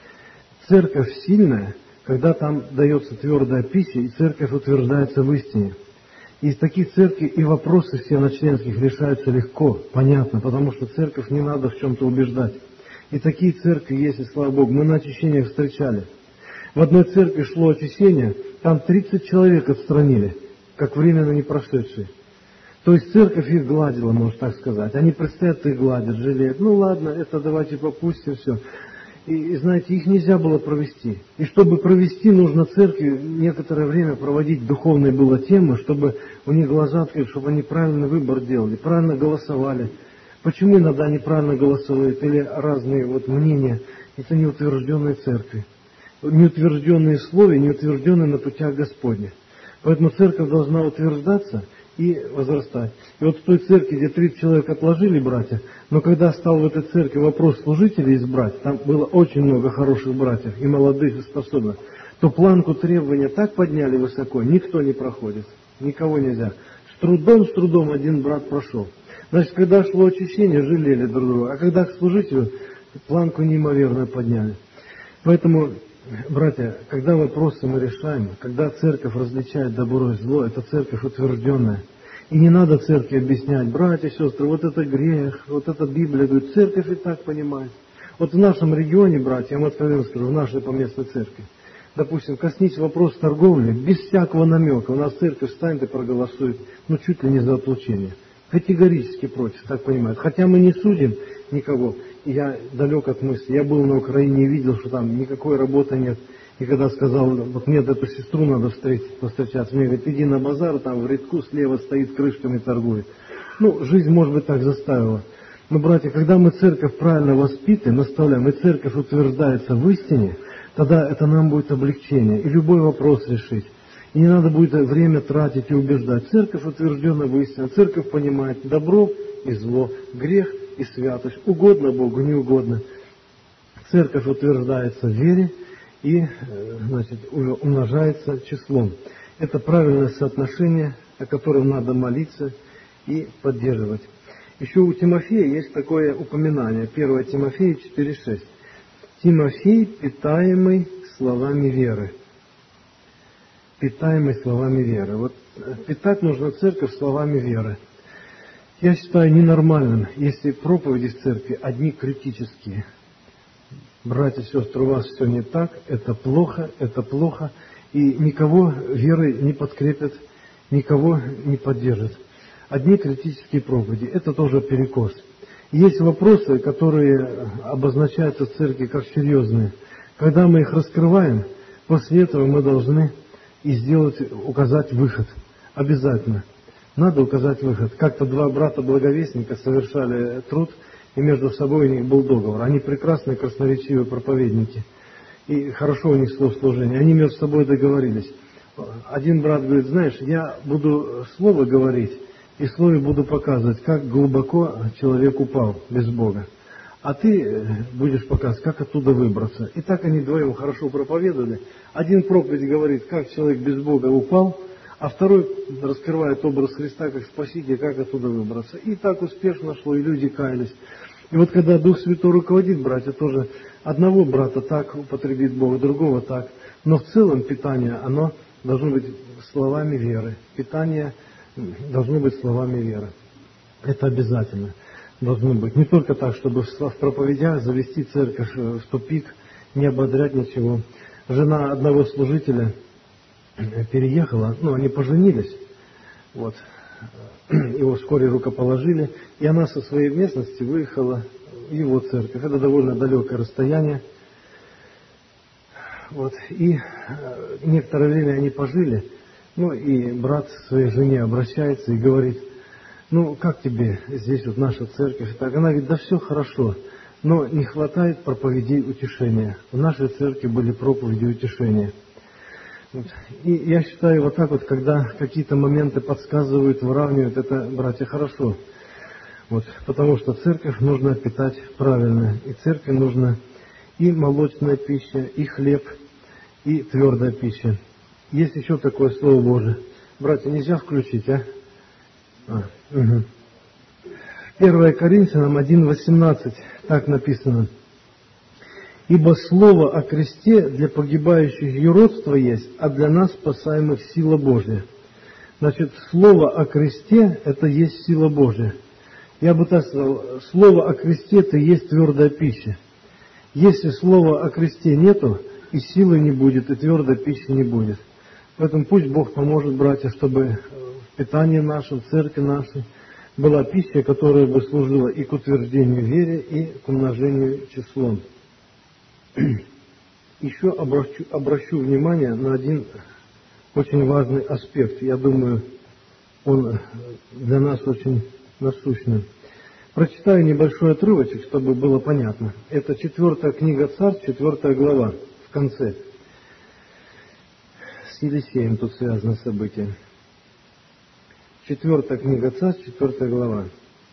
Церковь сильная, когда там дается твердая пища, и церковь утверждается в истине. Из таких церквей и вопросы все на членских решаются легко, понятно, потому что церковь не надо в чем-то убеждать. И такие церкви есть, и слава Богу, мы на очищениях встречали. В одной церкви шло очищение, там тридцать человек отстранили, как временно не прошедшие. То есть церковь их гладила, можно так сказать. Они предстоят их гладят, жалеют. Ну ладно, это давайте попустим, все. И, и знаете, их нельзя было провести. И чтобы провести, нужно церкви некоторое время проводить духовные было темы, чтобы у них глаза открыли, чтобы они правильный выбор делали, правильно голосовали. Почему иногда неправильно голосуют или разные вот мнения? Это неутвержденные церкви. Неутвержденные в слове, неутвержденные на путях Господних. Поэтому церковь должна утверждаться и возрастать. И вот в той церкви, где тридцать человек отложили, братья, но когда стал в этой церкви вопрос служителей избрать, там было очень много хороших братьев, и молодых, и способных, то планку требования так подняли высоко, никто не проходит, никого нельзя. С трудом, с трудом один брат прошел. Значит, когда шло очищение, жалели друг друга, а когда к служителю, планку неимоверно подняли. Поэтому, братья, когда вопросы мы решаем, когда церковь различает добро и зло, это церковь утвержденная. И не надо церкви объяснять: братья, сестры, вот это грех, вот это Библия. Говорит, церковь и так понимает. Вот в нашем регионе, братья, я вам откровенно скажу, в нашей поместной церкви, допустим, коснись вопрос торговли, без всякого намека. У нас церковь встанет и проголосует, ну, чуть ли не за отлучение. Категорически против, так понимают. Хотя мы не судим никого. Я далек от мысли. Я был на Украине и видел, что там никакой работы нет. И когда сказал, вот нет, эту сестру надо встретить, повстречаться, мне говорит, иди на базар, там в рядку слева стоит, крышками торгует. Ну, жизнь, может быть, так заставила. Но, братья, когда мы церковь правильно воспитываем, наставляем, и церковь утверждается в истине, тогда это нам будет облегчение, и любой вопрос решить. И не надо будет время тратить и убеждать. Церковь утверждена в истине, церковь понимает добро и зло, грех и святость, угодно Богу, не угодно. Церковь утверждается в вере и, значит, умножается числом. Это правильное соотношение, о котором надо молиться и поддерживать. Еще у Тимофея есть такое упоминание, первое Тимофея четыре шесть. Тимофей, питаемый словами веры. Питаемый словами веры. Вот питать нужно церковь словами веры. Я считаю ненормальным, если проповеди в церкви одни критические. Братья и сестры, у вас все не так, это плохо, это плохо, и никого верой не подкрепят, никого не поддержат. Одни критические проповеди, это тоже перекос. Есть вопросы, которые обозначаются в церкви как серьезные. Когда мы их раскрываем, после этого мы должны и сделать, указать выход. Обязательно. Надо указать выход. Как-то два брата-благовестника совершали труд, и между собой у них был договор. Они прекрасные, красноречивые проповедники. И хорошо у них словослужение. Они между собой договорились. Один брат говорит, знаешь, я буду слово говорить, и в слове буду показывать, как глубоко человек упал без Бога. А ты будешь показывать, как оттуда выбраться. И так они вдвоем хорошо проповедовали. Один проповедь говорит, как человек без Бога упал, а второй раскрывает образ Христа как Спасителя, как оттуда выбраться. И так успешно шло, и люди каялись. И вот когда Дух Святой руководит, братья, тоже одного брата так употребит Бог, другого так. Но в целом питание, оно должно быть словами веры. Питание должно быть словами веры. Это обязательно должно быть. Не только так, чтобы в проповедях завести церковь в тупик, не ободрять ничего. Жена одного служителя переехала, ну, они поженились, вот, его вскоре рукоположили, и она со своей местности выехала в его церковь. Это довольно далекое расстояние. Вот, и некоторое время они пожили, ну, и брат к своей жене обращается и говорит, ну, как тебе здесь вот наша церковь? Так, она говорит, да все хорошо, но не хватает проповедей утешения. В нашей церкви были проповеди утешения. Вот. И я считаю, вот так вот, когда какие-то моменты подсказывают, выравнивают, это, братья, хорошо. Вот, потому что церковь нужно питать правильно. И церкви нужно и молочная пища, и хлеб, и твердая пища. Есть еще такое Слово Божие. Братья, нельзя включить, а? а угу. первое Коринфянам один восемнадцать, так написано. Ибо слово о кресте для погибающих юродство есть, а для нас спасаемых сила Божья. Значит, слово о кресте – это есть сила Божья. Я бы так сказал, слово о кресте – это есть твердая пища. Если слова о кресте нету, и силы не будет, и твердой пищи не будет. Поэтому пусть Бог поможет, братья, чтобы в питании нашем, в церкви нашей была пища, которая бы служила и к утверждению веры, и к умножению числом. Еще обращу, обращу внимание на один очень важный аспект. Я думаю, он для нас очень насущный. Прочитаю небольшой отрывочек, чтобы было понятно. Это четвертая книга Царств, четвертая глава, в конце. С Елисеем тут связано событие. Четвертая книга Царств, четвертая глава.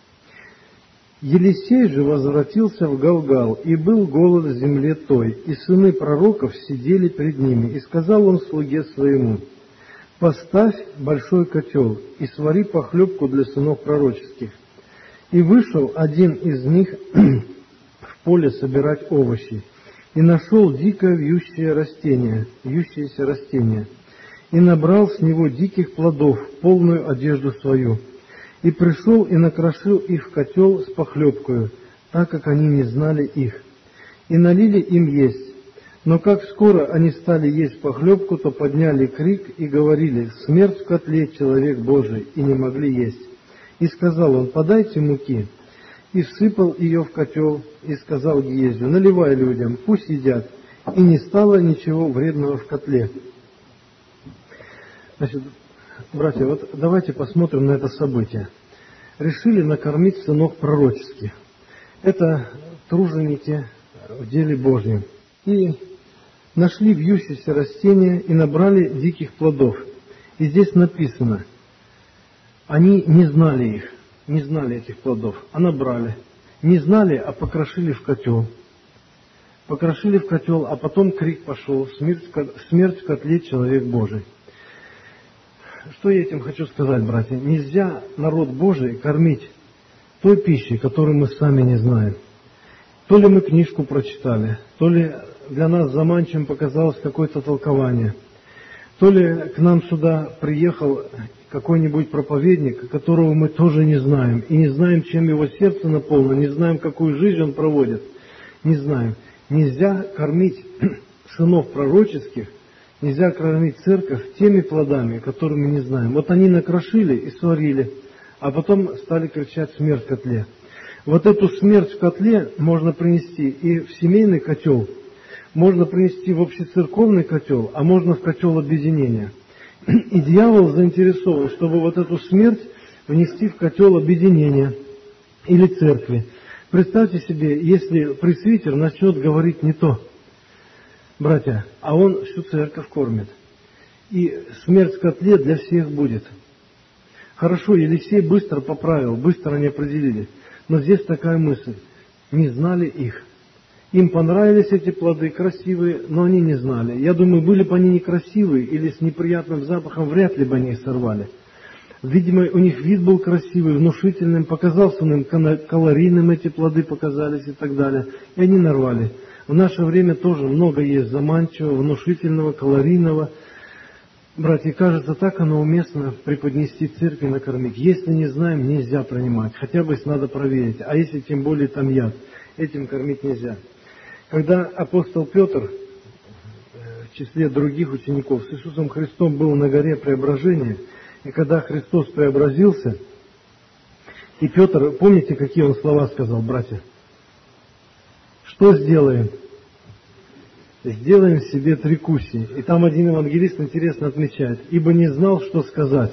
Елисей же возвратился в Галгал, и был голод в земле той, и сыны пророков сидели пред ними. И сказал он слуге своему, поставь большой котел, и свари похлебку для сынов пророческих. И вышел один из них в поле собирать овощи, и нашел дикое вьющее растение, вьющееся растение, и набрал с него диких плодов, полную одежду свою, И пришел и накрошил их в котел с похлебкою, так как они не знали их. И налили им есть. Но как скоро они стали есть похлебку, то подняли крик и говорили: «Смерть в котле, человек Божий!» и не могли есть. И сказал он: «Подайте муки». И всыпал ее в котел, и сказал Гиезию: «Наливай людям, пусть едят». И не стало ничего вредного в котле. Значит, братья, вот давайте посмотрим на это событие. Решили накормить сынов пророческих. Это труженики в деле Божьем. И нашли вьющиеся растения и набрали диких плодов. И здесь написано, они не знали их, не знали этих плодов, а набрали. Не знали, а покрошили в котел. Покрошили в котел, а потом крик пошел: «Смерть, смерть в котле, человек Божий». Что я этим хочу сказать, братья? Нельзя народ Божий кормить той пищей, которую мы сами не знаем. То ли мы книжку прочитали, то ли для нас заманчивым показалось какое-то толкование, то ли к нам сюда приехал какой-нибудь проповедник, которого мы тоже не знаем, и не знаем, чем его сердце наполнено, не знаем, какую жизнь он проводит, не знаем. Нельзя кормить сынов пророческих, нельзя кормить церковь теми плодами, которые мы не знаем. Вот они накрошили и сварили, а потом стали кричать: «Смерть в котле». Вот эту смерть в котле можно принести и в семейный котел, можно принести в общецерковный котел, а можно в котел объединения. И дьявол заинтересован, чтобы вот эту смерть внести в котел объединения или церкви. Представьте себе, если пресвитер начнет говорить не то, братья, а он всю церковь кормит. И смерть в котле для всех будет. Хорошо, Елисей быстро поправил, быстро они определили. Но здесь такая мысль: не знали их. Им понравились эти плоды, красивые, но они не знали. Я думаю, были бы они некрасивые или с неприятным запахом, вряд ли бы они их сорвали. Видимо, у них вид был красивый, внушительным, показался он им калорийным, эти плоды показались и так далее. И они нарвали. В наше время тоже много есть заманчивого, внушительного, калорийного. Братья, кажется, так оно уместно преподнести церкви, накормить. Если не знаем, нельзя принимать. Хотя бы надо проверить. А если тем более там яд, этим кормить нельзя. Когда апостол Петр в числе других учеников с Иисусом Христом был на горе Преображения, и когда Христос преобразился, и Петр, помните, какие он слова сказал, братья? Что сделаем? Сделаем себе три куси. И там один евангелист интересно отмечает: ибо не знал, что сказать.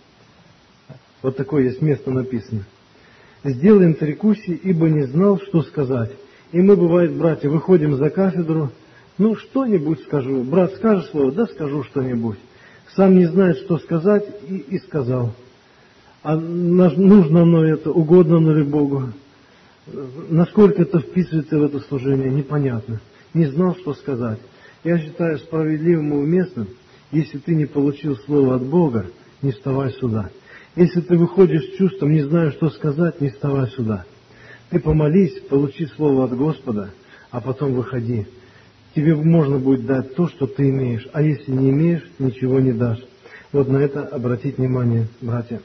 Вот такое есть место написано. Сделаем три куси, ибо не знал, что сказать. И мы, бывает, братья, выходим за кафедру, ну, что-нибудь скажу. Брат скажет слово, да скажу что-нибудь. Сам не знает, что сказать, и, и сказал. А нужно оно это, угодно оно ли Богу? Насколько это вписывается в это служение, непонятно. Не знал, что сказать. Я считаю справедливым и уместным, если ты не получил слово от Бога, не вставай сюда. Если ты выходишь с чувством, не знаю, что сказать, не вставай сюда. Ты помолись, получи слово от Господа, а потом выходи. Тебе можно будет дать то, что ты имеешь, а если не имеешь, ничего не дашь. Вот на это обратить внимание, братья.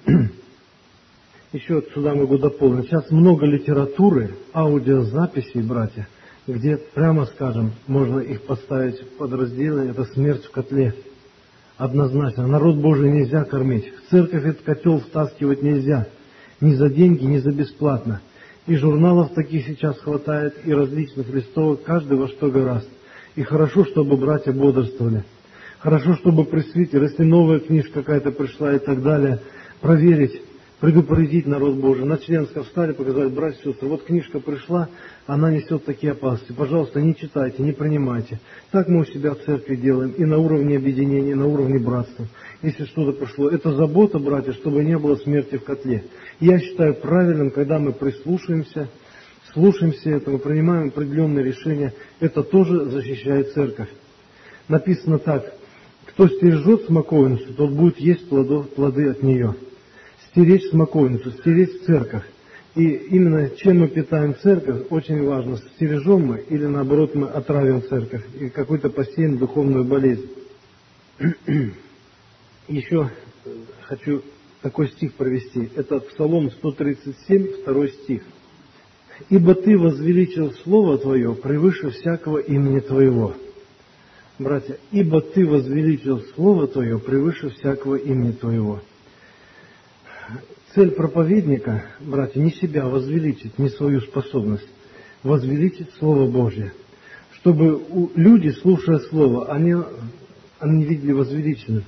Еще вот сюда могу дополнить. Сейчас много литературы, аудиозаписей, братья, где, прямо скажем, можно их поставить в подразделение, это смерть в котле. Однозначно. Народ Божий нельзя кормить. В церковь этот котел втаскивать нельзя. Ни за деньги, ни за бесплатно. И журналов таких сейчас хватает, и различных листовок, каждый во что гораст. И хорошо, чтобы братья бодрствовали. Хорошо, чтобы пресвитер, если новая книжка какая-то пришла и так далее, проверить, предупредить народ Божий. На членском встали, показать: братья и сестры, вот книжка пришла, она несет такие опасности. Пожалуйста, не читайте, не принимайте. Так мы у себя в церкви делаем, и на уровне объединения, и на уровне братства. Если что-то пришло, это забота, братья, чтобы не было смерти в котле. Я считаю правильным, когда мы прислушаемся, слушаемся этому, принимаем определенные решения, это тоже защищает церковь. Написано так: кто стережет смоковницу, тот будет есть плодов, плоды от нее. Стеречь смоковницу, стеречь церковь. И именно чем мы питаем церковь, очень важно, стережем мы или наоборот мы отравим церковь и какую-то посеем духовную болезнь. Еще хочу такой стих провести. Это Псалом сто тридцать семь, второй стих. «Ибо Ты возвеличил Слово Твое превыше всякого имени Твоего». Братья, «Ибо Ты возвеличил Слово Твое превыше всякого имени Твоего». Цель проповедника, братья, не себя возвеличить, не свою способность, возвеличить Слово Божье, чтобы люди, слушая Слово, они, они видели возвеличенным.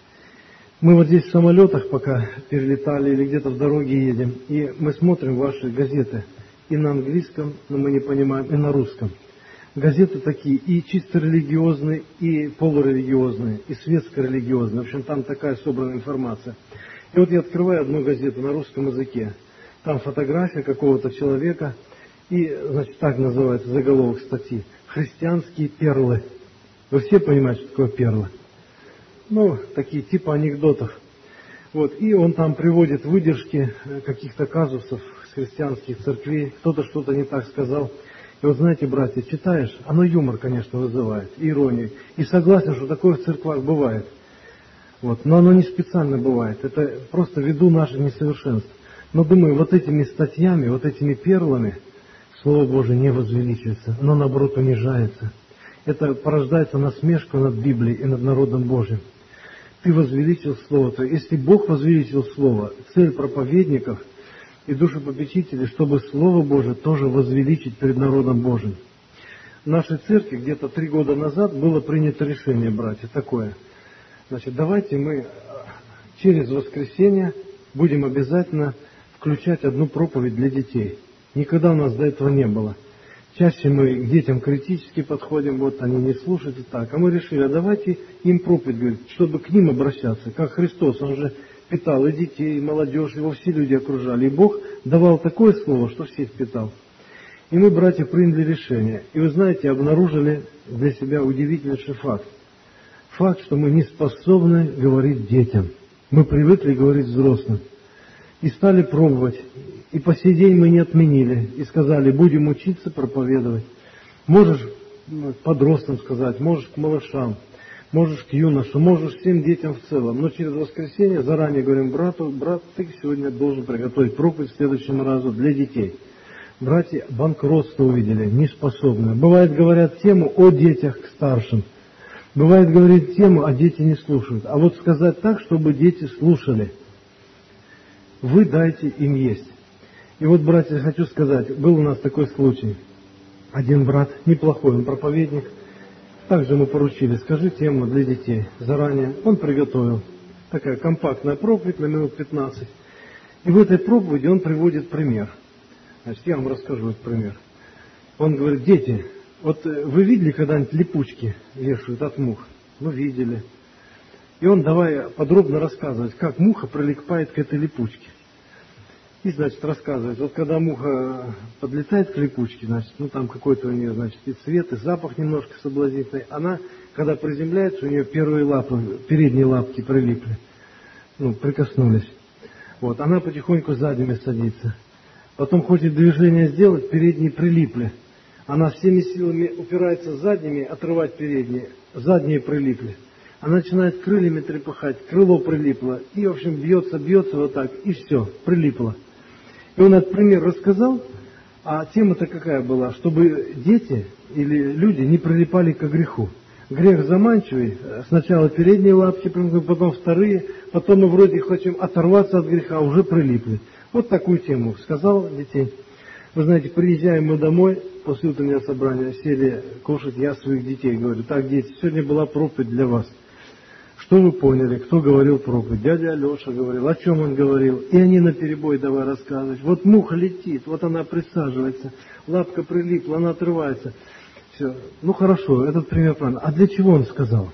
Мы вот здесь в самолетах пока перелетали или где-то в дороге едем, и мы смотрим ваши газеты и на английском, но мы не понимаем, и на русском. Газеты такие и чисто религиозные, и полурелигиозные, и светско-религиозные. В общем, там такая собранная информация. И вот я открываю одну газету на русском языке. Там фотография какого-то человека, и, значит, так называется заголовок статьи: «Христианские перлы». Вы все понимаете, что такое перлы? Ну, такие типа анекдотов. Вот, и он там приводит выдержки каких-то казусов с христианских церквей, кто-то что-то не так сказал. И вот знаете, братья, читаешь, оно юмор, конечно, вызывает, иронию. И согласен, что такое в церквах бывает. Вот, но оно не специально бывает, это просто ввиду наших несовершенств. Но думаю, вот этими статьями, вот этими перлами Слово Божие не возвеличивается, но наоборот унижается. Это порождается насмешка над Библией и над народом Божьим. Ты возвеличил Слово Твое. Если Бог возвеличил Слово, цель проповедников и душепопечителей, чтобы Слово Божие тоже возвеличить перед народом Божьим. В нашей церкви где-то три года назад было принято решение, братья, такое. Значит, давайте мы через воскресенье будем обязательно включать одну проповедь для детей. Никогда у нас до этого не было. Чаще мы к детям критически подходим, вот они не слушают и так. А мы решили, а давайте им проповедь, говорит, чтобы к ним обращаться. Как Христос, Он же питал и детей, и молодежь, его все люди окружали. И Бог давал такое слово, что всех питал. И мы, братья, приняли решение. И вы знаете, обнаружили для себя удивительнейший факт. Факт, что мы не способны говорить детям. Мы привыкли говорить взрослым. И стали пробовать. И по сей день мы не отменили. И сказали, будем учиться проповедовать. Можешь к подросткам сказать, можешь к малышам, можешь к юношам, можешь всем детям в целом. Но через воскресенье заранее говорим брату, брат, ты сегодня должен приготовить проповедь в следующем разу для детей. Братья банкротство увидели, неспособны. Бывает, говорят тему о детях к старшим. Бывает, говорит тему, а дети не слушают. А вот сказать так, чтобы дети слушали. Вы дайте им есть. И вот, братья, хочу сказать, был у нас такой случай. Один брат, неплохой, он проповедник. Также мы поручили, скажи тему для детей заранее. Он приготовил. Такая компактная проповедь на минут пятнадцать. И в этой проповеди он приводит пример. Значит, я вам расскажу этот пример. Он говорит, дети, вот вы видели когда-нибудь липучки вешают от мух? Ну, видели. И он давай подробно рассказывать, как муха прилипает к этой липучке. И, значит, рассказывает, вот когда муха подлетает к липучке, значит, ну там какой-то у нее, значит, и цвет, и запах немножко соблазнительный. Она, когда приземляется, у нее первые лапы, передние лапки прилипли, ну, прикоснулись. Вот, она потихоньку задними садится. Потом хочет движение сделать, передние прилипли. Она всеми силами упирается задними, отрывать передние, задние прилипли. Она начинает крыльями трепыхать, крыло прилипло, и, в общем, бьется, бьется вот так, и все, прилипло. И он этот пример рассказал, а тема-то какая была, чтобы дети или люди не прилипали к греху. Грех заманчивый, сначала передние лапки, потом вторые, потом мы вроде хотим оторваться от греха, а уже прилипли. Вот такую тему сказал детей. Вы знаете, приезжаем мы домой, после утреннего собрания, сели кушать, я своих детей говорю, так, дети, сегодня была проповедь для вас. Что вы поняли, кто говорил проповедь? Дядя Алеша говорил, о чем он говорил? И они наперебой давай рассказывать. Вот муха летит, вот она присаживается, лапка прилипла, она отрывается. Все. Ну хорошо, этот пример правильно. А для чего он сказал?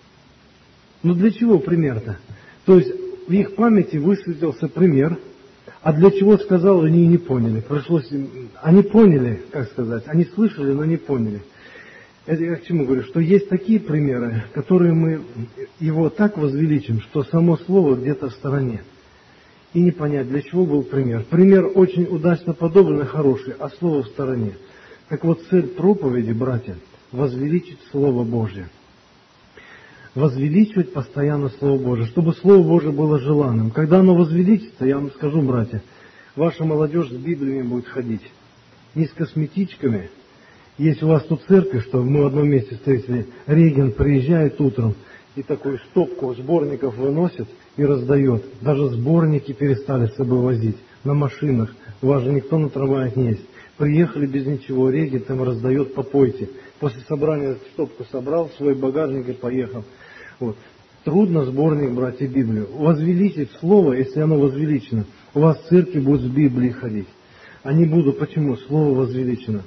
Ну для чего пример-то? То есть в их памяти высветился пример, а для чего сказал, они и не поняли. Пришлось им... Они поняли, как сказать, они слышали, но не поняли. Это я к чему говорю, что есть такие примеры, которые мы его так возвеличим, что само слово где-то в стороне. И не понять, для чего был пример. Пример очень удачно подобранный, хороший, а слово в стороне. Так вот, цель проповеди, братья, возвеличить Слово Божье. возвеличивать постоянно Слово Божие, чтобы Слово Божие было желанным. Когда оно возвеличится, я вам скажу, братья, ваша молодежь с Библиями будет ходить. Не с косметичками. Есть у вас тут церковь, что мы в одном месте встретили, регент приезжает утром и такую стопку сборников выносит и раздает. Даже сборники перестали с собой возить на машинах. У вас же никто на трамваях не есть. Приехали без ничего, регент им раздает, попойте. После собрания стопку собрал, свой багажник и поехал. Вот. Трудно сборник брать и Библию. Возвеличить Слово, если оно возвеличено, у вас в церкви будут с Библией ходить. Они будут, почему? Слово возвеличено.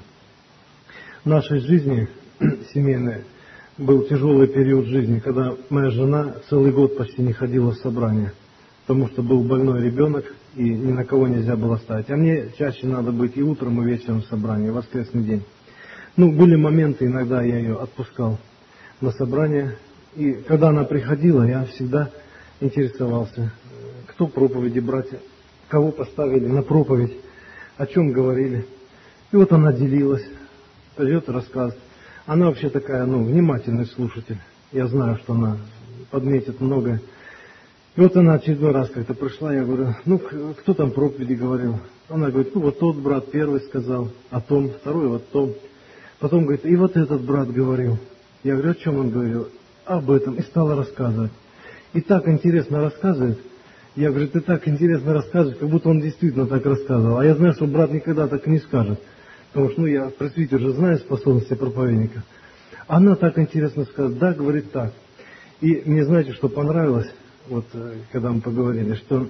В нашей жизни семейной был тяжелый период жизни, когда моя жена целый год почти не ходила в собрание, потому что был больной ребенок, и ни на кого нельзя было ставить. А мне чаще надо быть и утром, и вечером в собрании, в воскресный день. Ну, были моменты, иногда я ее отпускал на собрание, и когда она приходила, я всегда интересовался, кто проповеди, братья, кого поставили на проповедь, о чем говорили. И вот она делилась, пойдет рассказ. Она вообще такая, ну, внимательный слушатель. Я знаю, что она подметит многое. И вот она очередной раз как-то пришла, я говорю, ну, кто там проповеди говорил? Она говорит, ну, вот тот брат первый сказал о том, второй вот о том. Потом говорит, и вот этот брат говорил. Я говорю, о чем он говорил? Об этом. И стала рассказывать. И так интересно рассказывает. Я говорю, ты так интересно рассказываешь, как будто он действительно так рассказывал. А я знаю, что брат никогда так не скажет. Потому что, ну, я в пресвитер уже знаю способности проповедника. Она так интересно сказала, да, говорит так. И мне, знаете, что понравилось, вот, когда мы поговорили, что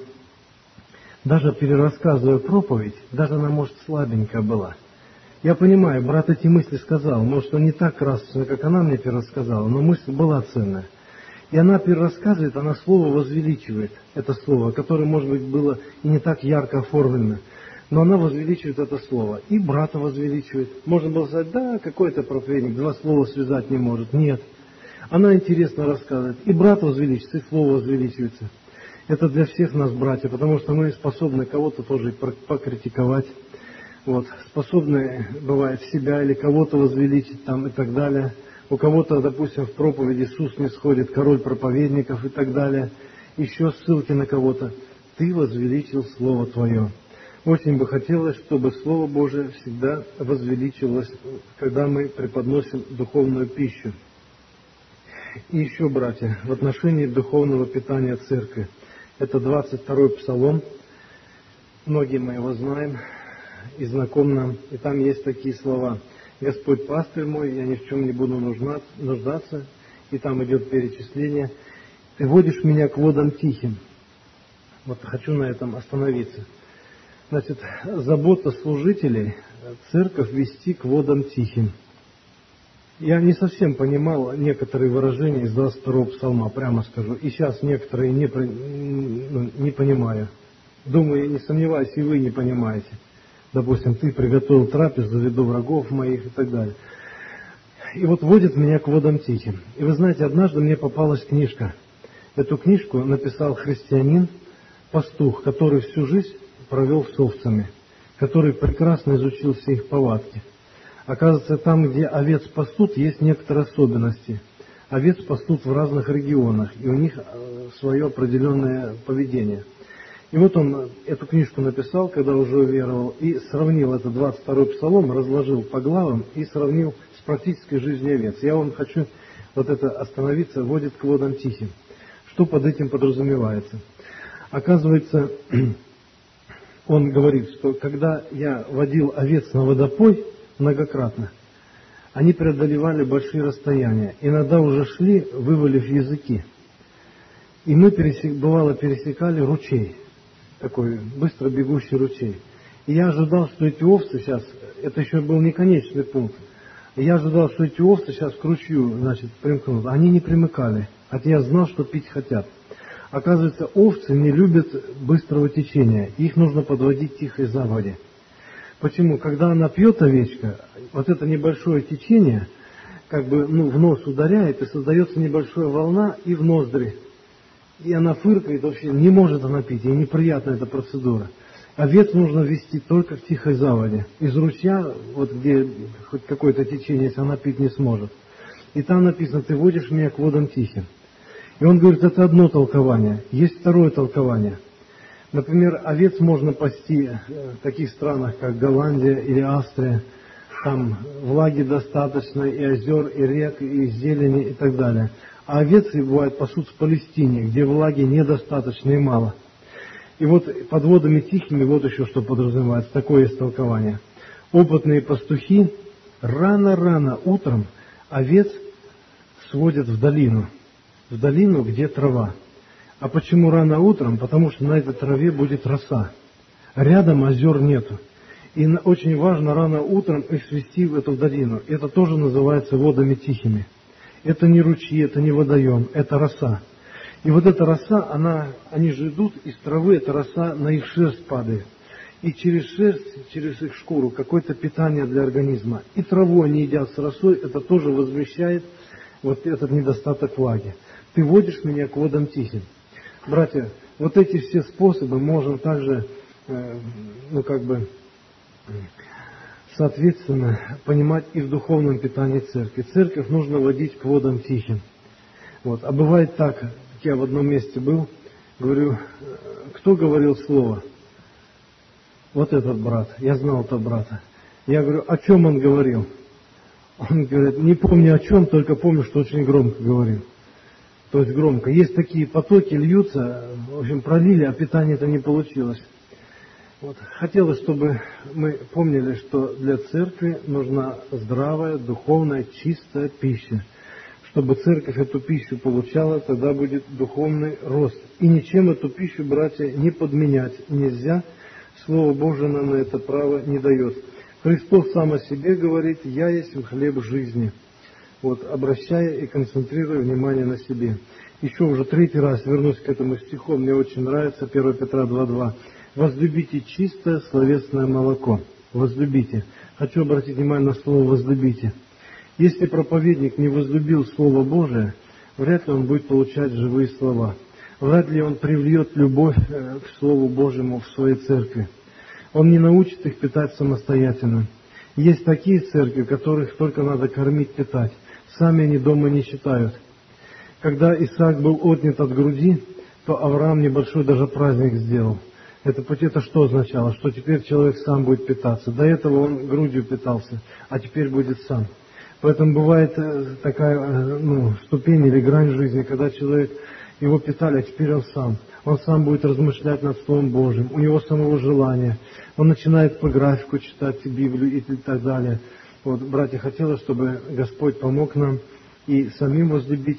даже перерассказывая проповедь, даже она, может, слабенькая была. Я понимаю, брат эти мысли сказал, может, он не так красочно, как она мне перерассказала, но мысль была ценная. И она перерассказывает, она слово возвеличивает, это слово, которое, может быть, было и не так ярко оформлено, но она возвеличивает это слово. И брата возвеличивает. Можно было сказать, да, какой-то проповедник два слова связать не может. Нет. Она интересно рассказывает. И брат возвеличивается, и слово возвеличивается. Это для всех нас, братья, потому что мы способны кого-то тоже покритиковать. Вот, способны, бывает, себя или кого-то возвеличить там и так далее. У кого-то, допустим, в проповеди Иисус не сходит, король проповедников и так далее. Еще ссылки на кого-то. Ты возвеличил Слово Твое. Очень бы хотелось, чтобы Слово Божие всегда возвеличивалось, когда мы преподносим духовную пищу. И еще, братья, в отношении духовного питания церкви. Это двадцать второй Псалом. Многие мы его знаем и знаком нам. И там есть такие слова. «Господь пастырь мой, я ни в чем не буду нуждаться». И там идет перечисление. «Ты водишь меня к водам тихим». Вот хочу на этом остановиться. Значит, забота служителей, церковь вести к водам тихим. Я не совсем понимал некоторые выражения из двадцать второго Псалма, прямо скажу. И сейчас некоторые не, ну, не понимаю. Думаю, не сомневаюсь, и вы не понимаете. Допустим, ты приготовил трапезу за виду врагов моих и так далее. И вот водит меня к водам тихим. И вы знаете, однажды мне попалась книжка. Эту книжку написал христианин, пастух, который всю жизнь провел с овцами, который прекрасно изучил все их повадки. Оказывается, там, где овец пастут, есть некоторые особенности. Овец пастут в разных регионах, и у них свое определенное поведение. И вот он эту книжку написал, когда уже уверовал, и сравнил это двадцать второй Псалом, разложил по главам и сравнил с практической жизнью овец. Я вам хочу вот это остановиться, водит к водам тихим. Что под этим подразумевается? Оказывается, он говорит, что когда я водил овец на водопой многократно, они преодолевали большие расстояния. Иногда уже шли, вывалив языки. И мы, пересек, бывало, пересекали ручей, такой быстро бегущий ручей. И я ожидал, что эти овцы сейчас, это еще был не конечный пункт, и я ожидал, что эти овцы сейчас к ручью, значит, примкнут. Они не примыкали, хотя я знал, что пить хотят. Оказывается, овцы не любят быстрого течения, их нужно подводить тихой заводи. Почему? Когда она пьет, овечка, вот это небольшое течение, как бы, ну, в нос ударяет, и создается небольшая волна и в ноздри. И она фыркает, вообще не может она пить, ей неприятна эта процедура. Овец нужно вести только в тихой заводе. Из ручья, вот где хоть какое-то течение, если она пить не сможет. И там написано, ты водишь меня к водам тихим. И он говорит, это одно толкование. Есть второе толкование. Например, овец можно пасти в таких странах, как Голландия или Австрия. Там влаги достаточно, и озер, и рек, и зелени, и так далее. А овец, бывает, пасут в Палестине, где влаги недостаточно и мало. И вот под водами тихими вот еще что подразумевается. Такое есть толкование. Опытные пастухи рано-рано утром овец сводят в долину. В долину, где трава. А почему рано утром? Потому что на этой траве будет роса. Рядом озер нету. И очень важно рано утром их свести в эту долину. Это тоже называется водами тихими. Это не ручьи, это не водоем, это роса. И вот эта роса, она, они же идут из травы, эта роса на их шерсть падает. И через шерсть, через их шкуру какое-то питание для организма. И траву они едят с росой, это тоже возмещает вот этот недостаток влаги. Ты водишь меня к водам тихим. Братья, вот эти все способы можно также, э, ну как бы, соответственно, понимать и в духовном питании церкви. Церковь нужно водить к водам тихим. Вот. А бывает так, как я в одном месте был, говорю, кто говорил слово? Вот этот брат. Я знал этого брата. Я говорю, о чем он говорил? Он говорит, не помню о чем, только помню, что очень громко говорил. То есть громко. Есть такие потоки, льются, в общем, пролили, а питание-то не получилось. Вот. Хотелось, чтобы мы помнили, что для церкви нужна здравая, духовная, чистая пища. Чтобы церковь эту пищу получала, тогда будет духовный рост. И ничем эту пищу, братья, не подменять нельзя. Слово Божие нам на это право не дает. Христос сам о себе говорит, «Я есть хлеб жизни». Вот, обращая и концентрируя внимание на себе. Еще уже третий раз вернусь к этому стиху, мне очень нравится, первое Петра два два. «Возлюбите чистое словесное молоко». Возлюбите. Хочу обратить внимание на слово «возлюбите». Если проповедник не возлюбил Слово Божие, вряд ли он будет получать живые слова. Вряд ли он привлечет любовь к Слову Божьему в своей церкви. Он не научит их питать самостоятельно. Есть такие церкви, которых только надо кормить, питать. Сами они дома не читают. Когда Исаак был отнят от груди, то Авраам небольшой даже праздник сделал. Это, это что означало? Что теперь человек сам будет питаться. До этого он грудью питался, а теперь будет сам. Поэтому бывает такая ну, ступень или грань жизни, когда человек, его питали, а теперь он сам. Он сам будет размышлять над Словом Божьим, у него самого желания. Он начинает по графику читать Библию и так далее. Вот, братья, хотелось, чтобы Господь помог нам и самим возлюбить,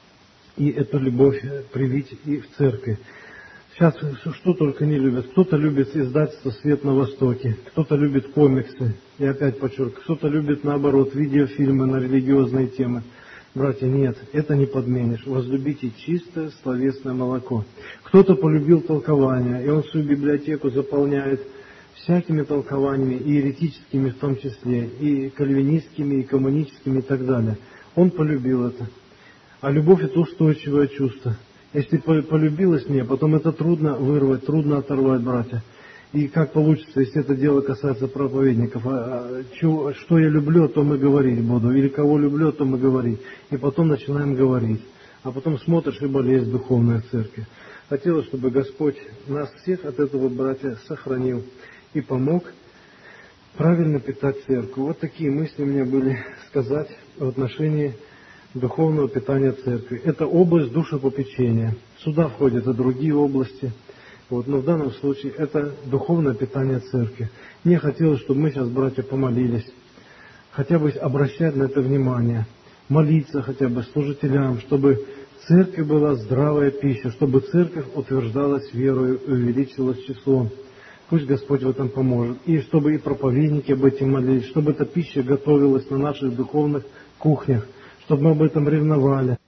и эту любовь привить и в церкви. Сейчас что только не любят. Кто-то любит издательство «Свет на Востоке», кто-то любит комиксы, и опять подчеркиваю, кто-то любит, наоборот, видеофильмы на религиозные темы. Братья, нет, это не подменишь. Возлюбите чистое словесное молоко. Кто-то полюбил толкование, и он свою библиотеку заполняет всякими толкованиями, и еретическими в том числе, и кальвинистскими, и коммуническими, и так далее. Он полюбил это. А любовь – это устойчивое чувство. Если полюбилось мне, потом это трудно вырвать, трудно оторвать, братья. И как получится, если это дело касается проповедников, а, а, что я люблю, о том и говорить буду, или кого люблю, о том и говорить. И потом начинаем говорить. А потом смотришь, и болезнь духовная церковь. Хотелось, чтобы Господь нас всех от этого, братья, сохранил и помог правильно питать церковь. Вот такие мысли у меня были сказать в отношении духовного питания церкви. Это область душепопечения. Сюда входят и другие области. Вот, но в данном случае это духовное питание церкви. Мне хотелось, чтобы мы сейчас, братья, помолились. Хотя бы обращать на это внимание. Молиться хотя бы служителям, чтобы в церкви была здравая пища, чтобы церковь утверждалась верою и увеличилась числом. Пусть Господь в этом поможет. И чтобы и проповедники об этом молились, чтобы эта пища готовилась на наших духовных кухнях, чтобы мы об этом ревновали.